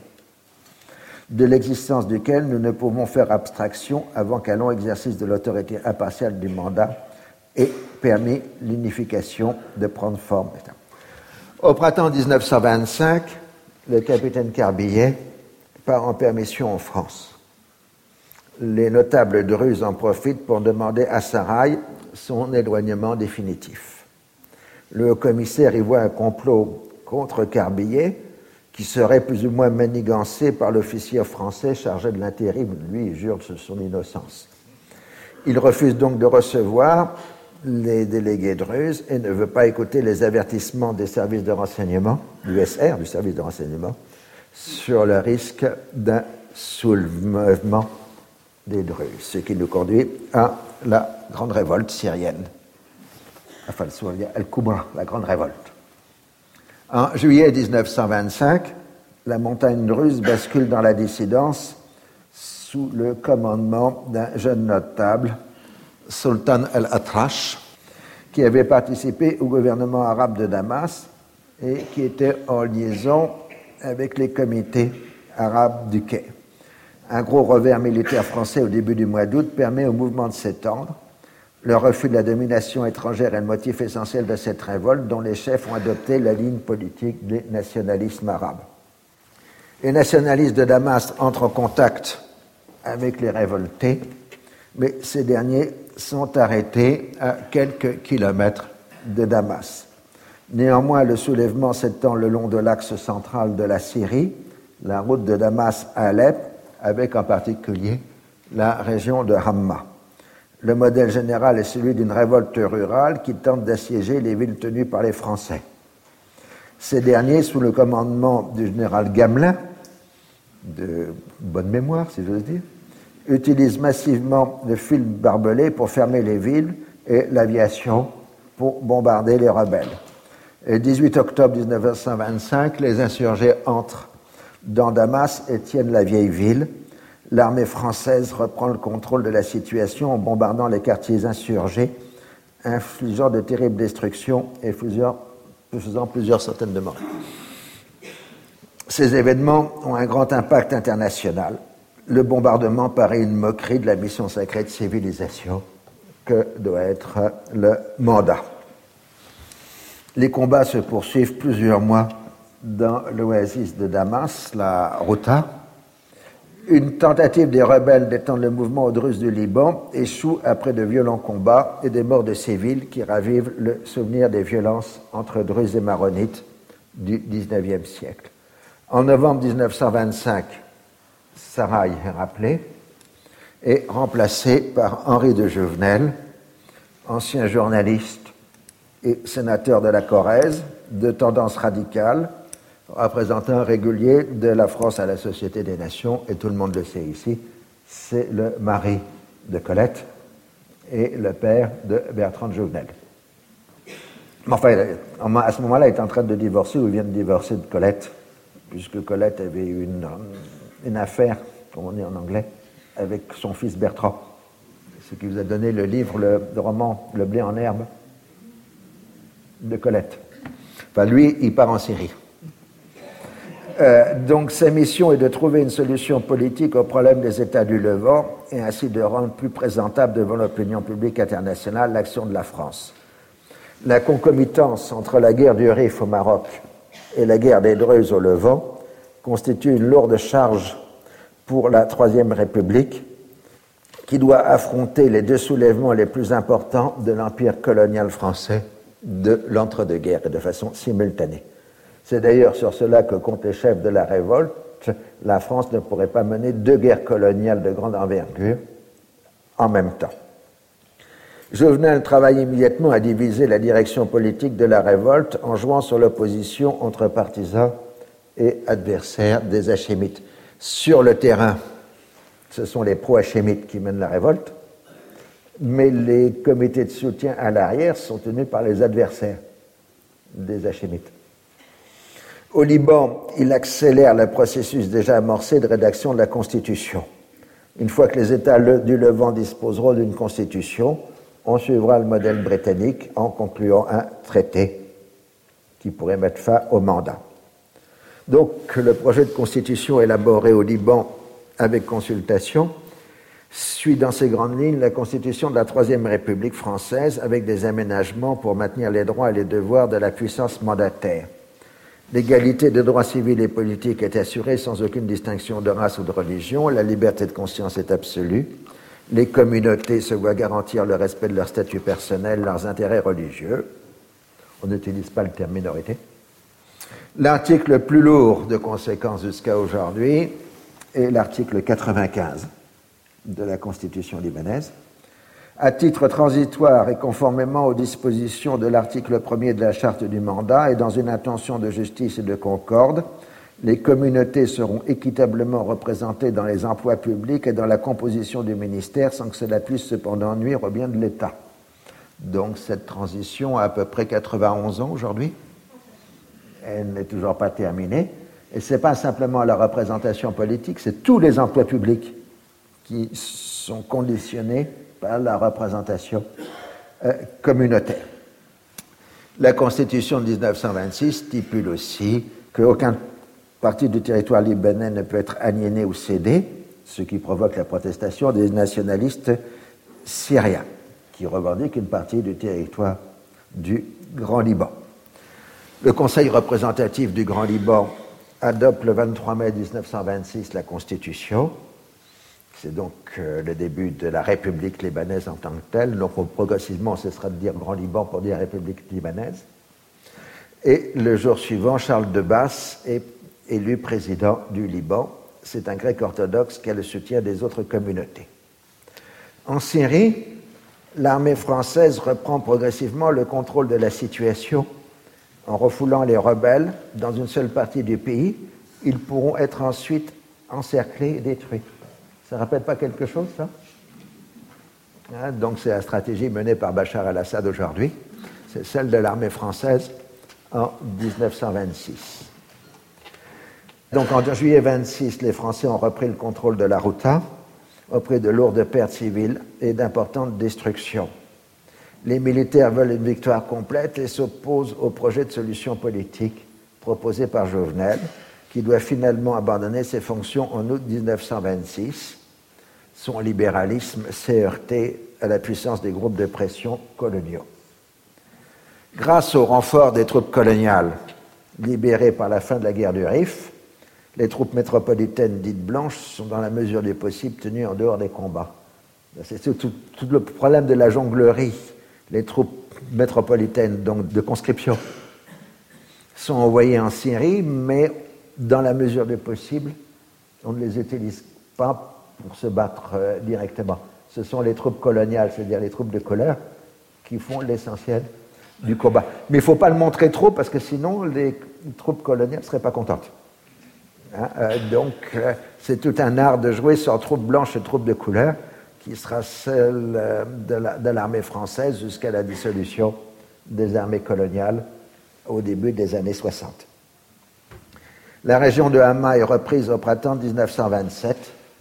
de l'existence duquel nous ne pouvons faire abstraction avant qu'un long exercice de l'autorité impartiale du mandat ait permis l'unification de prendre forme. Au printemps 1925, le capitaine Carbillet part en permission en France. Les notables druzes en profitent pour demander à Sarrail son éloignement définitif. Le haut-commissaire y voit un complot contre Carbillet qui serait plus ou moins manigancé par l'officier français chargé de l'intérim. Lui, il jure de son innocence. Il refuse donc de recevoir les délégués druzes et ne veut pas écouter les avertissements des services de renseignement, du SR, du service de renseignement, sur le risque d'un soulèvement des druzes, ce qui nous conduit à la grande révolte syrienne. Enfin, Al-Kubra, la grande révolte. En juillet 1925, la montagne druze bascule dans la dissidence sous le commandement d'un jeune notable, Sultan al-Atrash, qui avait participé au gouvernement arabe de Damas et qui était en liaison avec les comités arabes du Quai. Un gros revers militaire français au début du mois d'août permet au mouvement de s'étendre. Le refus de la domination étrangère est le motif essentiel de cette révolte, dont les chefs ont adopté la ligne politique des nationalismes arabes. Les nationalistes de Damas entrent en contact avec les révoltés, mais ces derniers sont arrêtés à quelques kilomètres de Damas. Néanmoins, le soulèvement s'étend le long de l'axe central de la Syrie, la route de Damas à Alep, avec en particulier la région de Hamma. Le modèle général est celui d'une révolte rurale qui tente d'assiéger les villes tenues par les Français. Ces derniers, sous le commandement du général Gamelin, de bonne mémoire si j'ose dire, utilisent massivement le fil barbelé pour fermer les villes et l'aviation pour bombarder les rebelles. Le 18 octobre 1925, les insurgés entrent dans Damas et tiennent la vieille ville. L'armée française reprend le contrôle de la situation en bombardant les quartiers insurgés, infligeant de terribles destructions et faisant plusieurs centaines de morts. Ces événements ont un grand impact international. Le bombardement paraît une moquerie de la mission sacrée de civilisation que doit être le mandat. Les combats se poursuivent plusieurs mois dans l'oasis de Damas, la Routa. Une tentative des rebelles d'étendre le mouvement aux Druzes du Liban échoue après de violents combats et des morts de civils qui ravivent le souvenir des violences entre Druzes et Maronites du XIXe siècle. En novembre 1925, Saraï est rappelé et remplacé par Henri de Jouvenel, ancien journaliste et sénateur de la Corrèze, de tendance radicale, représentant régulier de la France à la Société des Nations, et tout le monde le sait ici, c'est le mari de Colette et le père de Bertrand de Jouvenel. Enfin, à ce moment-là, il est en train de divorcer, ou il vient de divorcer de Colette, puisque Colette avait eu une affaire, comme on dit en anglais, avec son fils Bertrand, ce qui vous a donné le livre, le roman Le blé en herbe de Colette. Enfin, lui, il part en Syrie. Donc, sa mission est de trouver une solution politique au problème des États du Levant et ainsi de rendre plus présentable devant l'opinion publique internationale l'action de la France. La concomitance entre la guerre du Rif au Maroc et la guerre des Druzes au Levant constitue une lourde charge pour la Troisième République qui doit affronter les deux soulèvements les plus importants de l'empire colonial français de l'entre-deux-guerres et de façon simultanée. C'est d'ailleurs sur cela que comptent les chefs de la révolte. La France ne pourrait pas mener deux guerres coloniales de grande envergure en même temps. Jouvenel travaille immédiatement à diviser la direction politique de la révolte en jouant sur l'opposition entre partisans et adversaires des hachémites. Sur le terrain, ce sont les pro-hachémites qui mènent la révolte, mais les comités de soutien à l'arrière sont tenus par les adversaires des hachémites. Au Liban, il accélère le processus déjà amorcé de rédaction de la Constitution. Une fois que les États du Levant disposeront d'une Constitution, on suivra le modèle britannique en concluant un traité qui pourrait mettre fin au mandat. Donc, le projet de Constitution élaboré au Liban avec consultation suit dans ses grandes lignes la Constitution de la Troisième République française avec des aménagements pour maintenir les droits et les devoirs de la puissance mandataire. L'égalité des droits civils et politiques est assurée sans aucune distinction de race ou de religion. La liberté de conscience est absolue. Les communautés se voient garantir le respect de leur statut personnel, leurs intérêts religieux. On n'utilise pas le terme minorité. L'article le plus lourd de conséquences jusqu'à aujourd'hui est l'article 95 de la Constitution libanaise. À titre transitoire et conformément aux dispositions de l'article 1er de la Charte du mandat et dans une intention de justice et de concorde, les communautés seront équitablement représentées dans les emplois publics et dans la composition du ministère sans que cela puisse cependant nuire au bien de l'État. Donc cette transition a à peu près 91 ans aujourd'hui. Elle n'est toujours pas terminée. Et ce n'est pas simplement la représentation politique, c'est tous les emplois publics qui sont conditionnés par la représentation communautaire. La Constitution de 1926 stipule aussi qu'aucun partie du territoire libanais ne peut être aliéné ou cédé, ce qui provoque la protestation des nationalistes syriens, qui revendiquent une partie du territoire du Grand Liban. Le Conseil représentatif du Grand Liban adopte le 23 mai 1926 la Constitution, C'est donc le début de la République libanaise en tant que telle. Donc progressivement, on cessera de dire Grand Liban pour dire République libanaise. Et le jour suivant, Charles de Basse est élu président du Liban. C'est un grec orthodoxe qui a le soutien des autres communautés. En Syrie, l'armée française reprend progressivement le contrôle de la situation en refoulant les rebelles dans une seule partie du pays. Ils pourront être ensuite encerclés et détruits. Ça ne rappelle pas quelque chose, ça? Donc c'est la stratégie menée par Bachar al-Assad aujourd'hui. C'est celle de l'armée française en 1926. Donc en juillet 26, les Français ont repris le contrôle de la Ghouta, auprès de lourdes pertes civiles et d'importantes destructions. Les militaires veulent une victoire complète et s'opposent au projet de solution politique proposé par Jovenel, qui doit finalement abandonner ses fonctions en août 1926. Son libéralisme s'est heurté à la puissance des groupes de pression coloniaux. Grâce au renfort des troupes coloniales libérées par la fin de la guerre du Rif, les troupes métropolitaines dites blanches sont dans la mesure du possible tenues en dehors des combats. C'est tout le problème de la jonglerie. Les troupes métropolitaines, donc de conscription, sont envoyées en Syrie, mais dans la mesure du possible, on ne les utilise pas pour se battre directement. Ce sont les troupes coloniales, c'est-à-dire les troupes de couleur, qui font l'essentiel du combat. Mais il ne faut pas le montrer trop, parce que sinon, les troupes coloniales ne seraient pas contentes. Donc, c'est tout un art de jouer sur troupes blanches et troupes de couleur, qui sera celle de l'armée française jusqu'à la dissolution des armées coloniales au début des années 60. La région de Hama est reprise au printemps 1927.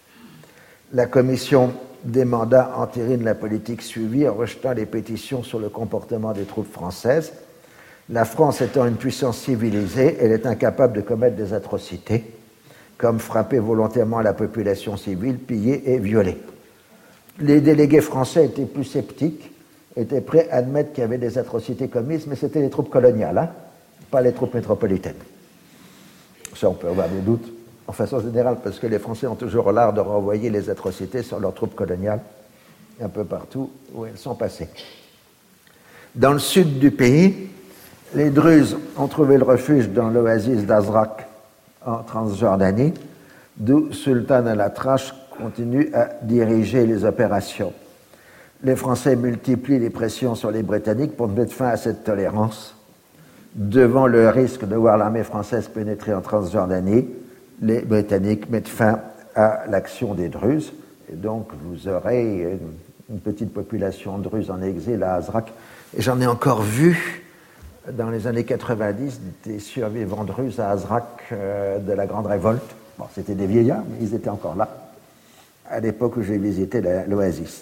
La commission des mandats entérine la politique suivie en rejetant les pétitions sur le comportement des troupes françaises. La France étant une puissance civilisée, elle est incapable de commettre des atrocités, comme frapper volontairement la population civile, piller et violer. Les délégués français étaient plus sceptiques, étaient prêts à admettre qu'il y avait des atrocités commises, mais c'était les troupes coloniales, pas les troupes métropolitaines. Ça, on peut avoir des doutes, en façon générale, parce que les Français ont toujours l'art de renvoyer les atrocités sur leurs troupes coloniales, un peu partout où elles sont passées. Dans le sud du pays, les Druzes ont trouvé le refuge dans l'oasis d'Azraq, en Transjordanie, d'où Sultan al-Atrash continue à diriger les opérations. Les Français multiplient les pressions sur les Britanniques pour mettre fin à cette tolérance. Devant le risque de voir l'armée française pénétrer en Transjordanie, les Britanniques mettent fin à l'action des Druzes. Et donc, vous aurez une petite population de Druzes en exil à Azraq. Et j'en ai encore vu, dans les années 90, des survivants Druzes à Azraq de la Grande Révolte. Bon, c'était des vieillards, mais ils étaient encore là, à l'époque où j'ai visité l'oasis.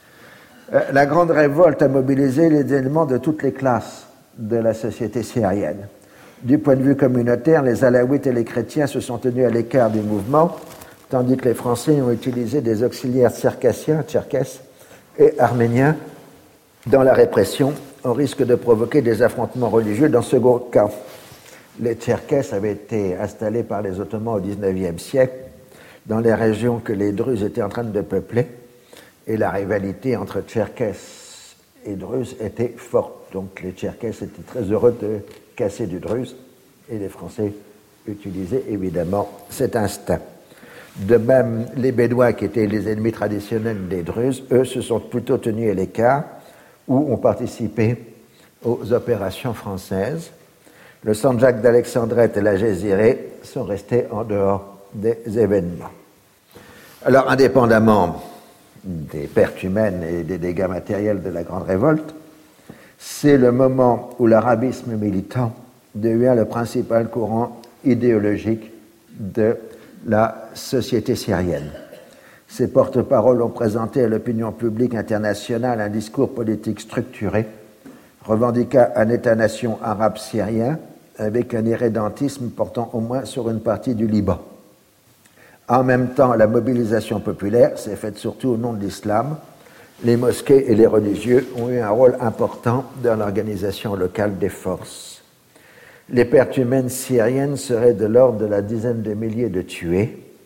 La Grande Révolte a mobilisé les éléments de toutes les classes de la société syrienne. Du point de vue communautaire, les Alaouites et les chrétiens se sont tenus à l'écart du mouvement, tandis que les Français ont utilisé des auxiliaires circassiens, tcherkesses et arméniens dans la répression, au risque de provoquer des affrontements religieux. Dans ce second cas, les Tcherkesses avaient été installés par les Ottomans au XIXe siècle dans les régions que les Druzes étaient en train de peupler, et la rivalité entre Tcherkesses et Druzes était forte. Donc les Tcherkesses étaient très heureux de casser du Druze, et les Français utilisaient évidemment cet instinct. De même, les Bédouins, qui étaient les ennemis traditionnels des Druzes, eux se sont plutôt tenus à l'écart, ou ont participé aux opérations françaises. Le Sandjak d'Alexandrette et la Gézirée sont restés en dehors des événements. Alors, indépendamment des pertes humaines et des dégâts matériels de la Grande Révolte, c'est le moment où l'arabisme militant devient le principal courant idéologique de la société syrienne. Ces porte-paroles ont présenté à l'opinion publique internationale un discours politique structuré, revendiquant un État-nation arabe syrien avec un irrédentisme portant au moins sur une partie du Liban. En même temps, la mobilisation populaire s'est faite surtout au nom de l'islam. Les mosquées et les religieux ont eu un rôle important dans l'organisation locale des forces. Les pertes humaines syriennes seraient de l'ordre de la dizaine de milliers de tués.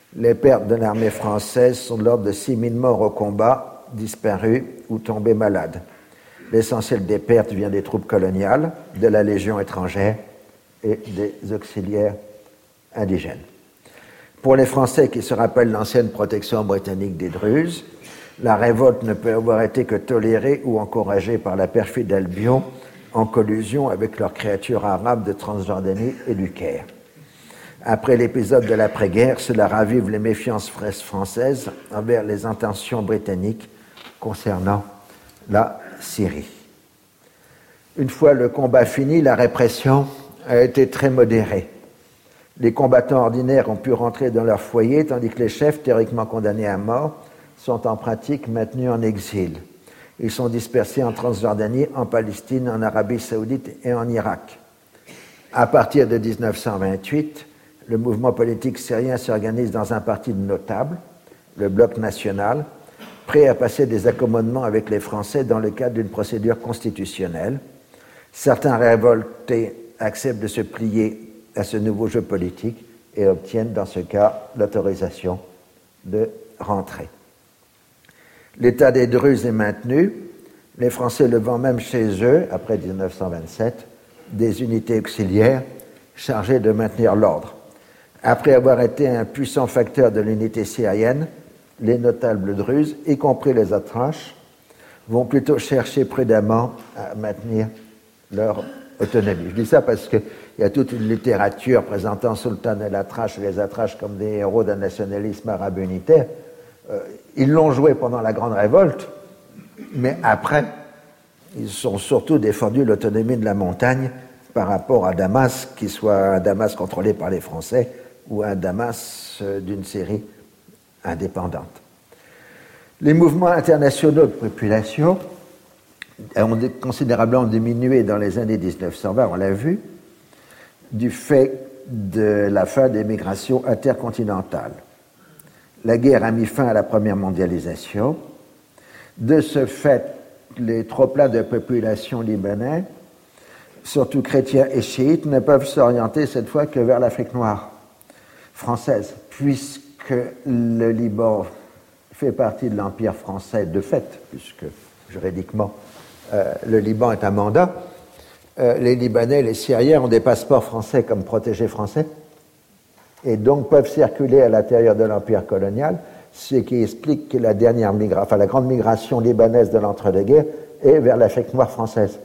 Les pertes de l'armée française sont de l'ordre de 6 000 morts au combat, disparus ou tombés malades. L'essentiel des pertes vient des troupes coloniales, de la Légion étrangère et des auxiliaires indigènes. Pour les Français qui se rappellent l'ancienne protection britannique des Druzes, la révolte ne peut avoir été que tolérée ou encouragée par la perfide Albion en collusion avec leurs créatures arabes de Transjordanie et du Caire. Après l'épisode de l'après-guerre, cela ravive les méfiances françaises envers les intentions britanniques concernant la Syrie. Une fois le combat fini, la répression a été très modérée. Les combattants ordinaires ont pu rentrer dans leur foyer, tandis que les chefs, théoriquement condamnés à mort, sont en pratique maintenus en exil. Ils sont dispersés en Transjordanie, en Palestine, en Arabie saoudite et en Irak. À partir de 1928, le mouvement politique syrien s'organise dans un parti de notables, le Bloc national, prêt à passer des accommodements avec les Français dans le cadre d'une procédure constitutionnelle. Certains révoltés acceptent de se plier à ce nouveau jeu politique et obtiennent dans ce cas l'autorisation de rentrer. L'état des Druzes est maintenu, les Français levant même chez eux, après 1927, des unités auxiliaires chargées de maintenir l'ordre. Après avoir été un puissant facteur de l'unité syrienne, les notables druzes, y compris les Atraches, vont plutôt chercher prudemment à maintenir leur autonomie. Je dis ça parce qu'il y a toute une littérature présentant Sultan el-Atrache et les Atraches comme des héros d'un nationalisme arabe unitaire. Ils l'ont joué pendant la Grande Révolte, mais après, ils ont surtout défendu l'autonomie de la montagne par rapport à Damas, qu'il soit un Damas contrôlé par les Français ou un Damas d'une Syrie indépendante. Les mouvements internationaux de population ont considérablement diminué dans les années 1920, on l'a vu, du fait de la fin des migrations intercontinentales. La guerre a mis fin à la première mondialisation. De ce fait, les trop-pleins de population libanais, surtout chrétiens et chiites, ne peuvent s'orienter cette fois que vers l'Afrique noire française, puisque le Liban fait partie de l'Empire français de fait, puisque juridiquement le Liban est un mandat. Les Libanais, les Syriens ont des passeports français comme protégés français et donc peuvent circuler à l'intérieur de l'Empire colonial, ce qui explique que la grande migration libanaise de l'entre-deux-guerres est vers l'Afrique noire française.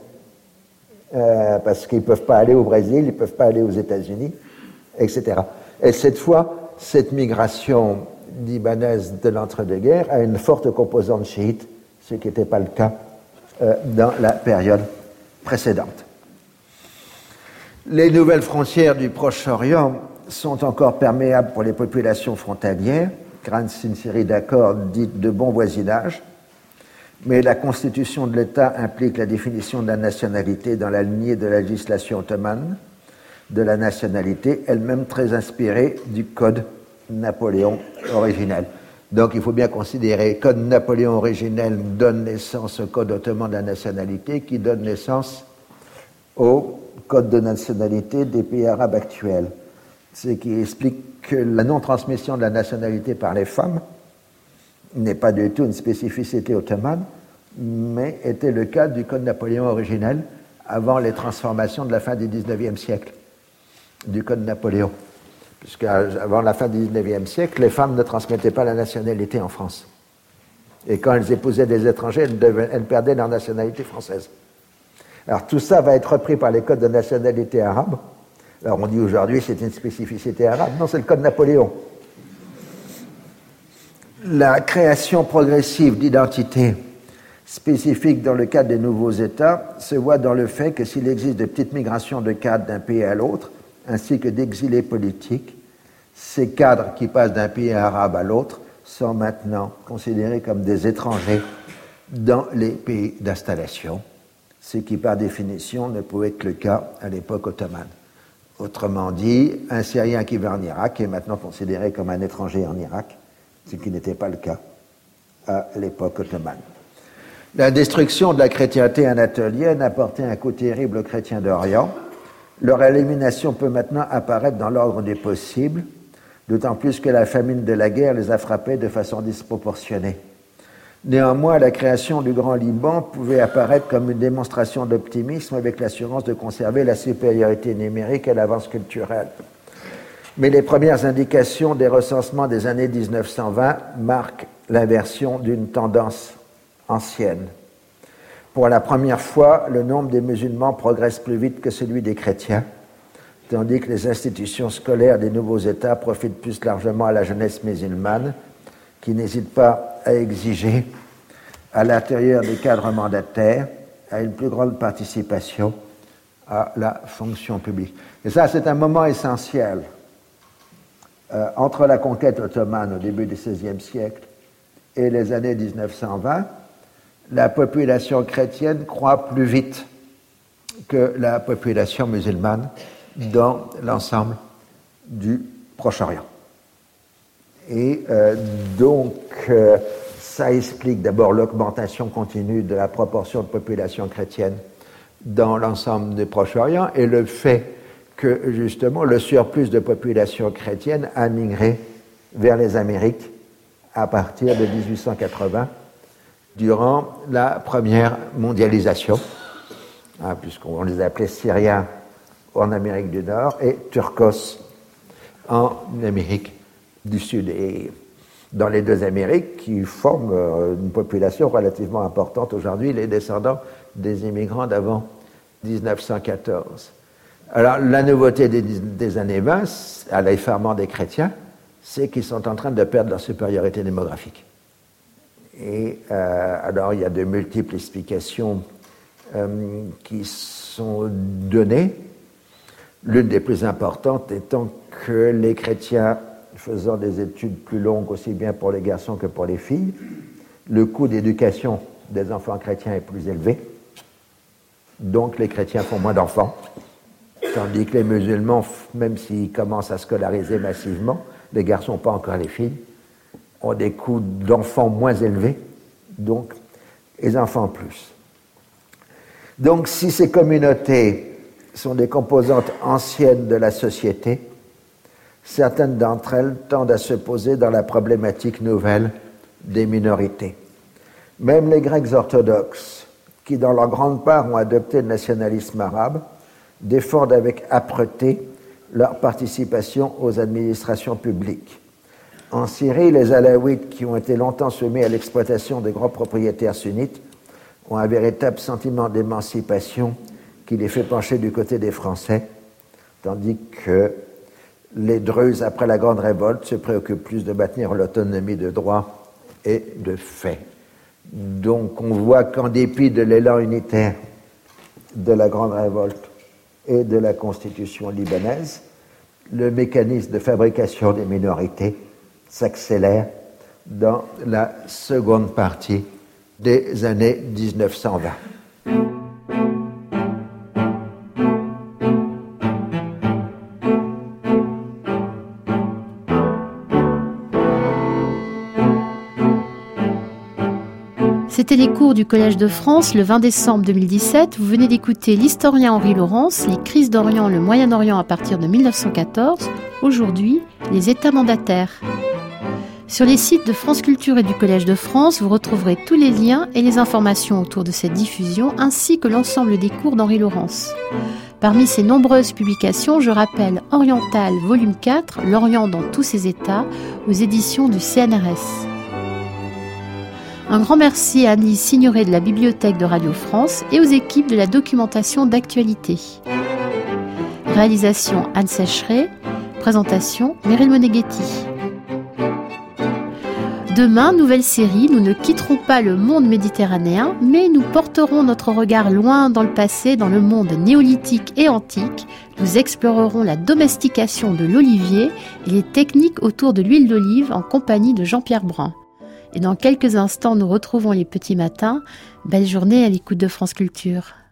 Parce qu'ils ne peuvent pas aller au Brésil, ils ne peuvent pas aller aux États-Unis, etc. Et cette fois, cette migration libanaise de l'entre-deux-guerres a une forte composante chiite, ce qui n'était pas le cas dans la période précédente. Les nouvelles frontières du Proche-Orient sont encore perméables pour les populations frontalières, grâce à une série d'accords dits de bon voisinage, mais la constitution de l'État implique la définition de la nationalité dans la lignée de la législation ottomane, de la nationalité, elle-même très inspirée du Code Napoléon originel. Donc il faut bien considérer que le Code Napoléon originel donne naissance au Code ottoman de la nationalité qui donne naissance au Code de nationalité des pays arabes actuels. Ce qui explique que la non-transmission de la nationalité par les femmes n'est pas du tout une spécificité ottomane, mais était le cas du Code Napoléon originel avant les transformations de la fin du XIXe siècle, du Code Napoléon. Puisqu'avant la fin du XIXe siècle, les femmes ne transmettaient pas la nationalité en France. Et quand elles épousaient des étrangers, elles perdaient leur nationalité française. Alors tout ça va être repris par les codes de nationalité arabe. Alors on dit aujourd'hui c'est une spécificité arabe. Non, c'est le Code Napoléon. La création progressive d'identités spécifiques dans le cadre des nouveaux États se voit dans le fait que s'il existe de petites migrations de cadres d'un pays à l'autre, ainsi que d'exilés politiques, ces cadres qui passent d'un pays arabe à l'autre sont maintenant considérés comme des étrangers dans les pays d'installation, ce qui par définition ne pouvait être le cas à l'époque ottomane. Autrement dit, un Syrien qui va en Irak est maintenant considéré comme un étranger en Irak, ce qui n'était pas le cas à l'époque ottomane. La destruction de la chrétienté anatolienne a porté un coup terrible aux chrétiens d'Orient. Leur élimination peut maintenant apparaître dans l'ordre des possibles, d'autant plus que la famine de la guerre les a frappés de façon disproportionnée. Néanmoins, la création du Grand Liban pouvait apparaître comme une démonstration d'optimisme avec l'assurance de conserver la supériorité numérique et l'avance culturelle. Mais les premières indications des recensements des années 1920 marquent l'inversion d'une tendance ancienne. Pour la première fois, le nombre des musulmans progresse plus vite que celui des chrétiens, tandis que les institutions scolaires des nouveaux États profitent plus largement à la jeunesse musulmane, qui n'hésite pas à exiger, à l'intérieur des cadres mandataires, à une plus grande participation à la fonction publique. Et ça, c'est un moment essentiel. Entre la conquête ottomane au début du XVIe siècle et les années 1920, la population chrétienne croît plus vite que la population musulmane dans l'ensemble du Proche-Orient. Et donc, ça explique d'abord l'augmentation continue de la proportion de population chrétienne dans l'ensemble du Proche-Orient et le fait que, justement, le surplus de population chrétienne a migré vers les Amériques à partir de 1880, durant la première mondialisation, puisqu'on les appelait Syriens en Amérique du Nord et Turcos en Amérique du Sud. Et dans les deux Amériques, qui forment une population relativement importante aujourd'hui, les descendants des immigrants d'avant 1914. Alors, la nouveauté des années 20, à l'effarement des chrétiens, c'est qu'ils sont en train de perdre leur supériorité démographique. Et alors, il y a de multiples explications qui sont données. L'une des plus importantes étant que les chrétiens faisant des études plus longues aussi bien pour les garçons que pour les filles, le coût d'éducation des enfants chrétiens est plus élevé, donc les chrétiens font moins d'enfants, tandis que les musulmans, même s'ils commencent à scolariser massivement, les garçons, pas encore les filles, ont des coûts d'enfants moins élevés, donc les enfants plus. Donc si ces communautés sont des composantes anciennes de la société, certaines d'entre elles tendent à se poser dans la problématique nouvelle des minorités. Même les Grecs orthodoxes, qui dans leur grande part ont adopté le nationalisme arabe, défendent avec âpreté leur participation aux administrations publiques. En Syrie, les Alaouites, qui ont été longtemps soumis à l'exploitation des grands propriétaires sunnites, ont un véritable sentiment d'émancipation qui les fait pencher du côté des Français, tandis que les Druzes, après la Grande Révolte, se préoccupent plus de maintenir l'autonomie de droit et de fait. Donc on voit qu'en dépit de l'élan unitaire de la Grande Révolte et de la Constitution libanaise, le mécanisme de fabrication des minorités s'accélère dans la seconde partie des années 1920. C'était les cours du Collège de France le 20 décembre 2017. Vous venez d'écouter l'historien Henri Laurence, les crises d'Orient, le Moyen-Orient à partir de 1914. Aujourd'hui, les États mandataires. Sur les sites de France Culture et du Collège de France, vous retrouverez tous les liens et les informations autour de cette diffusion, ainsi que l'ensemble des cours d'Henri Laurence. Parmi ces nombreuses publications, je rappelle Oriental, volume 4, L'Orient dans tous ses états, aux éditions du CNRS. Un grand merci à Annie Signoret de la Bibliothèque de Radio France et aux équipes de la documentation d'actualité. Réalisation Anne Sécheret, présentation Meryl Moneghetti. Demain, nouvelle série, nous ne quitterons pas le monde méditerranéen, mais nous porterons notre regard loin dans le passé, dans le monde néolithique et antique. Nous explorerons la domestication de l'olivier et les techniques autour de l'huile d'olive en compagnie de Jean-Pierre Brun. Et dans quelques instants, nous retrouvons les petits matins. Belle journée à l'écoute de France Culture.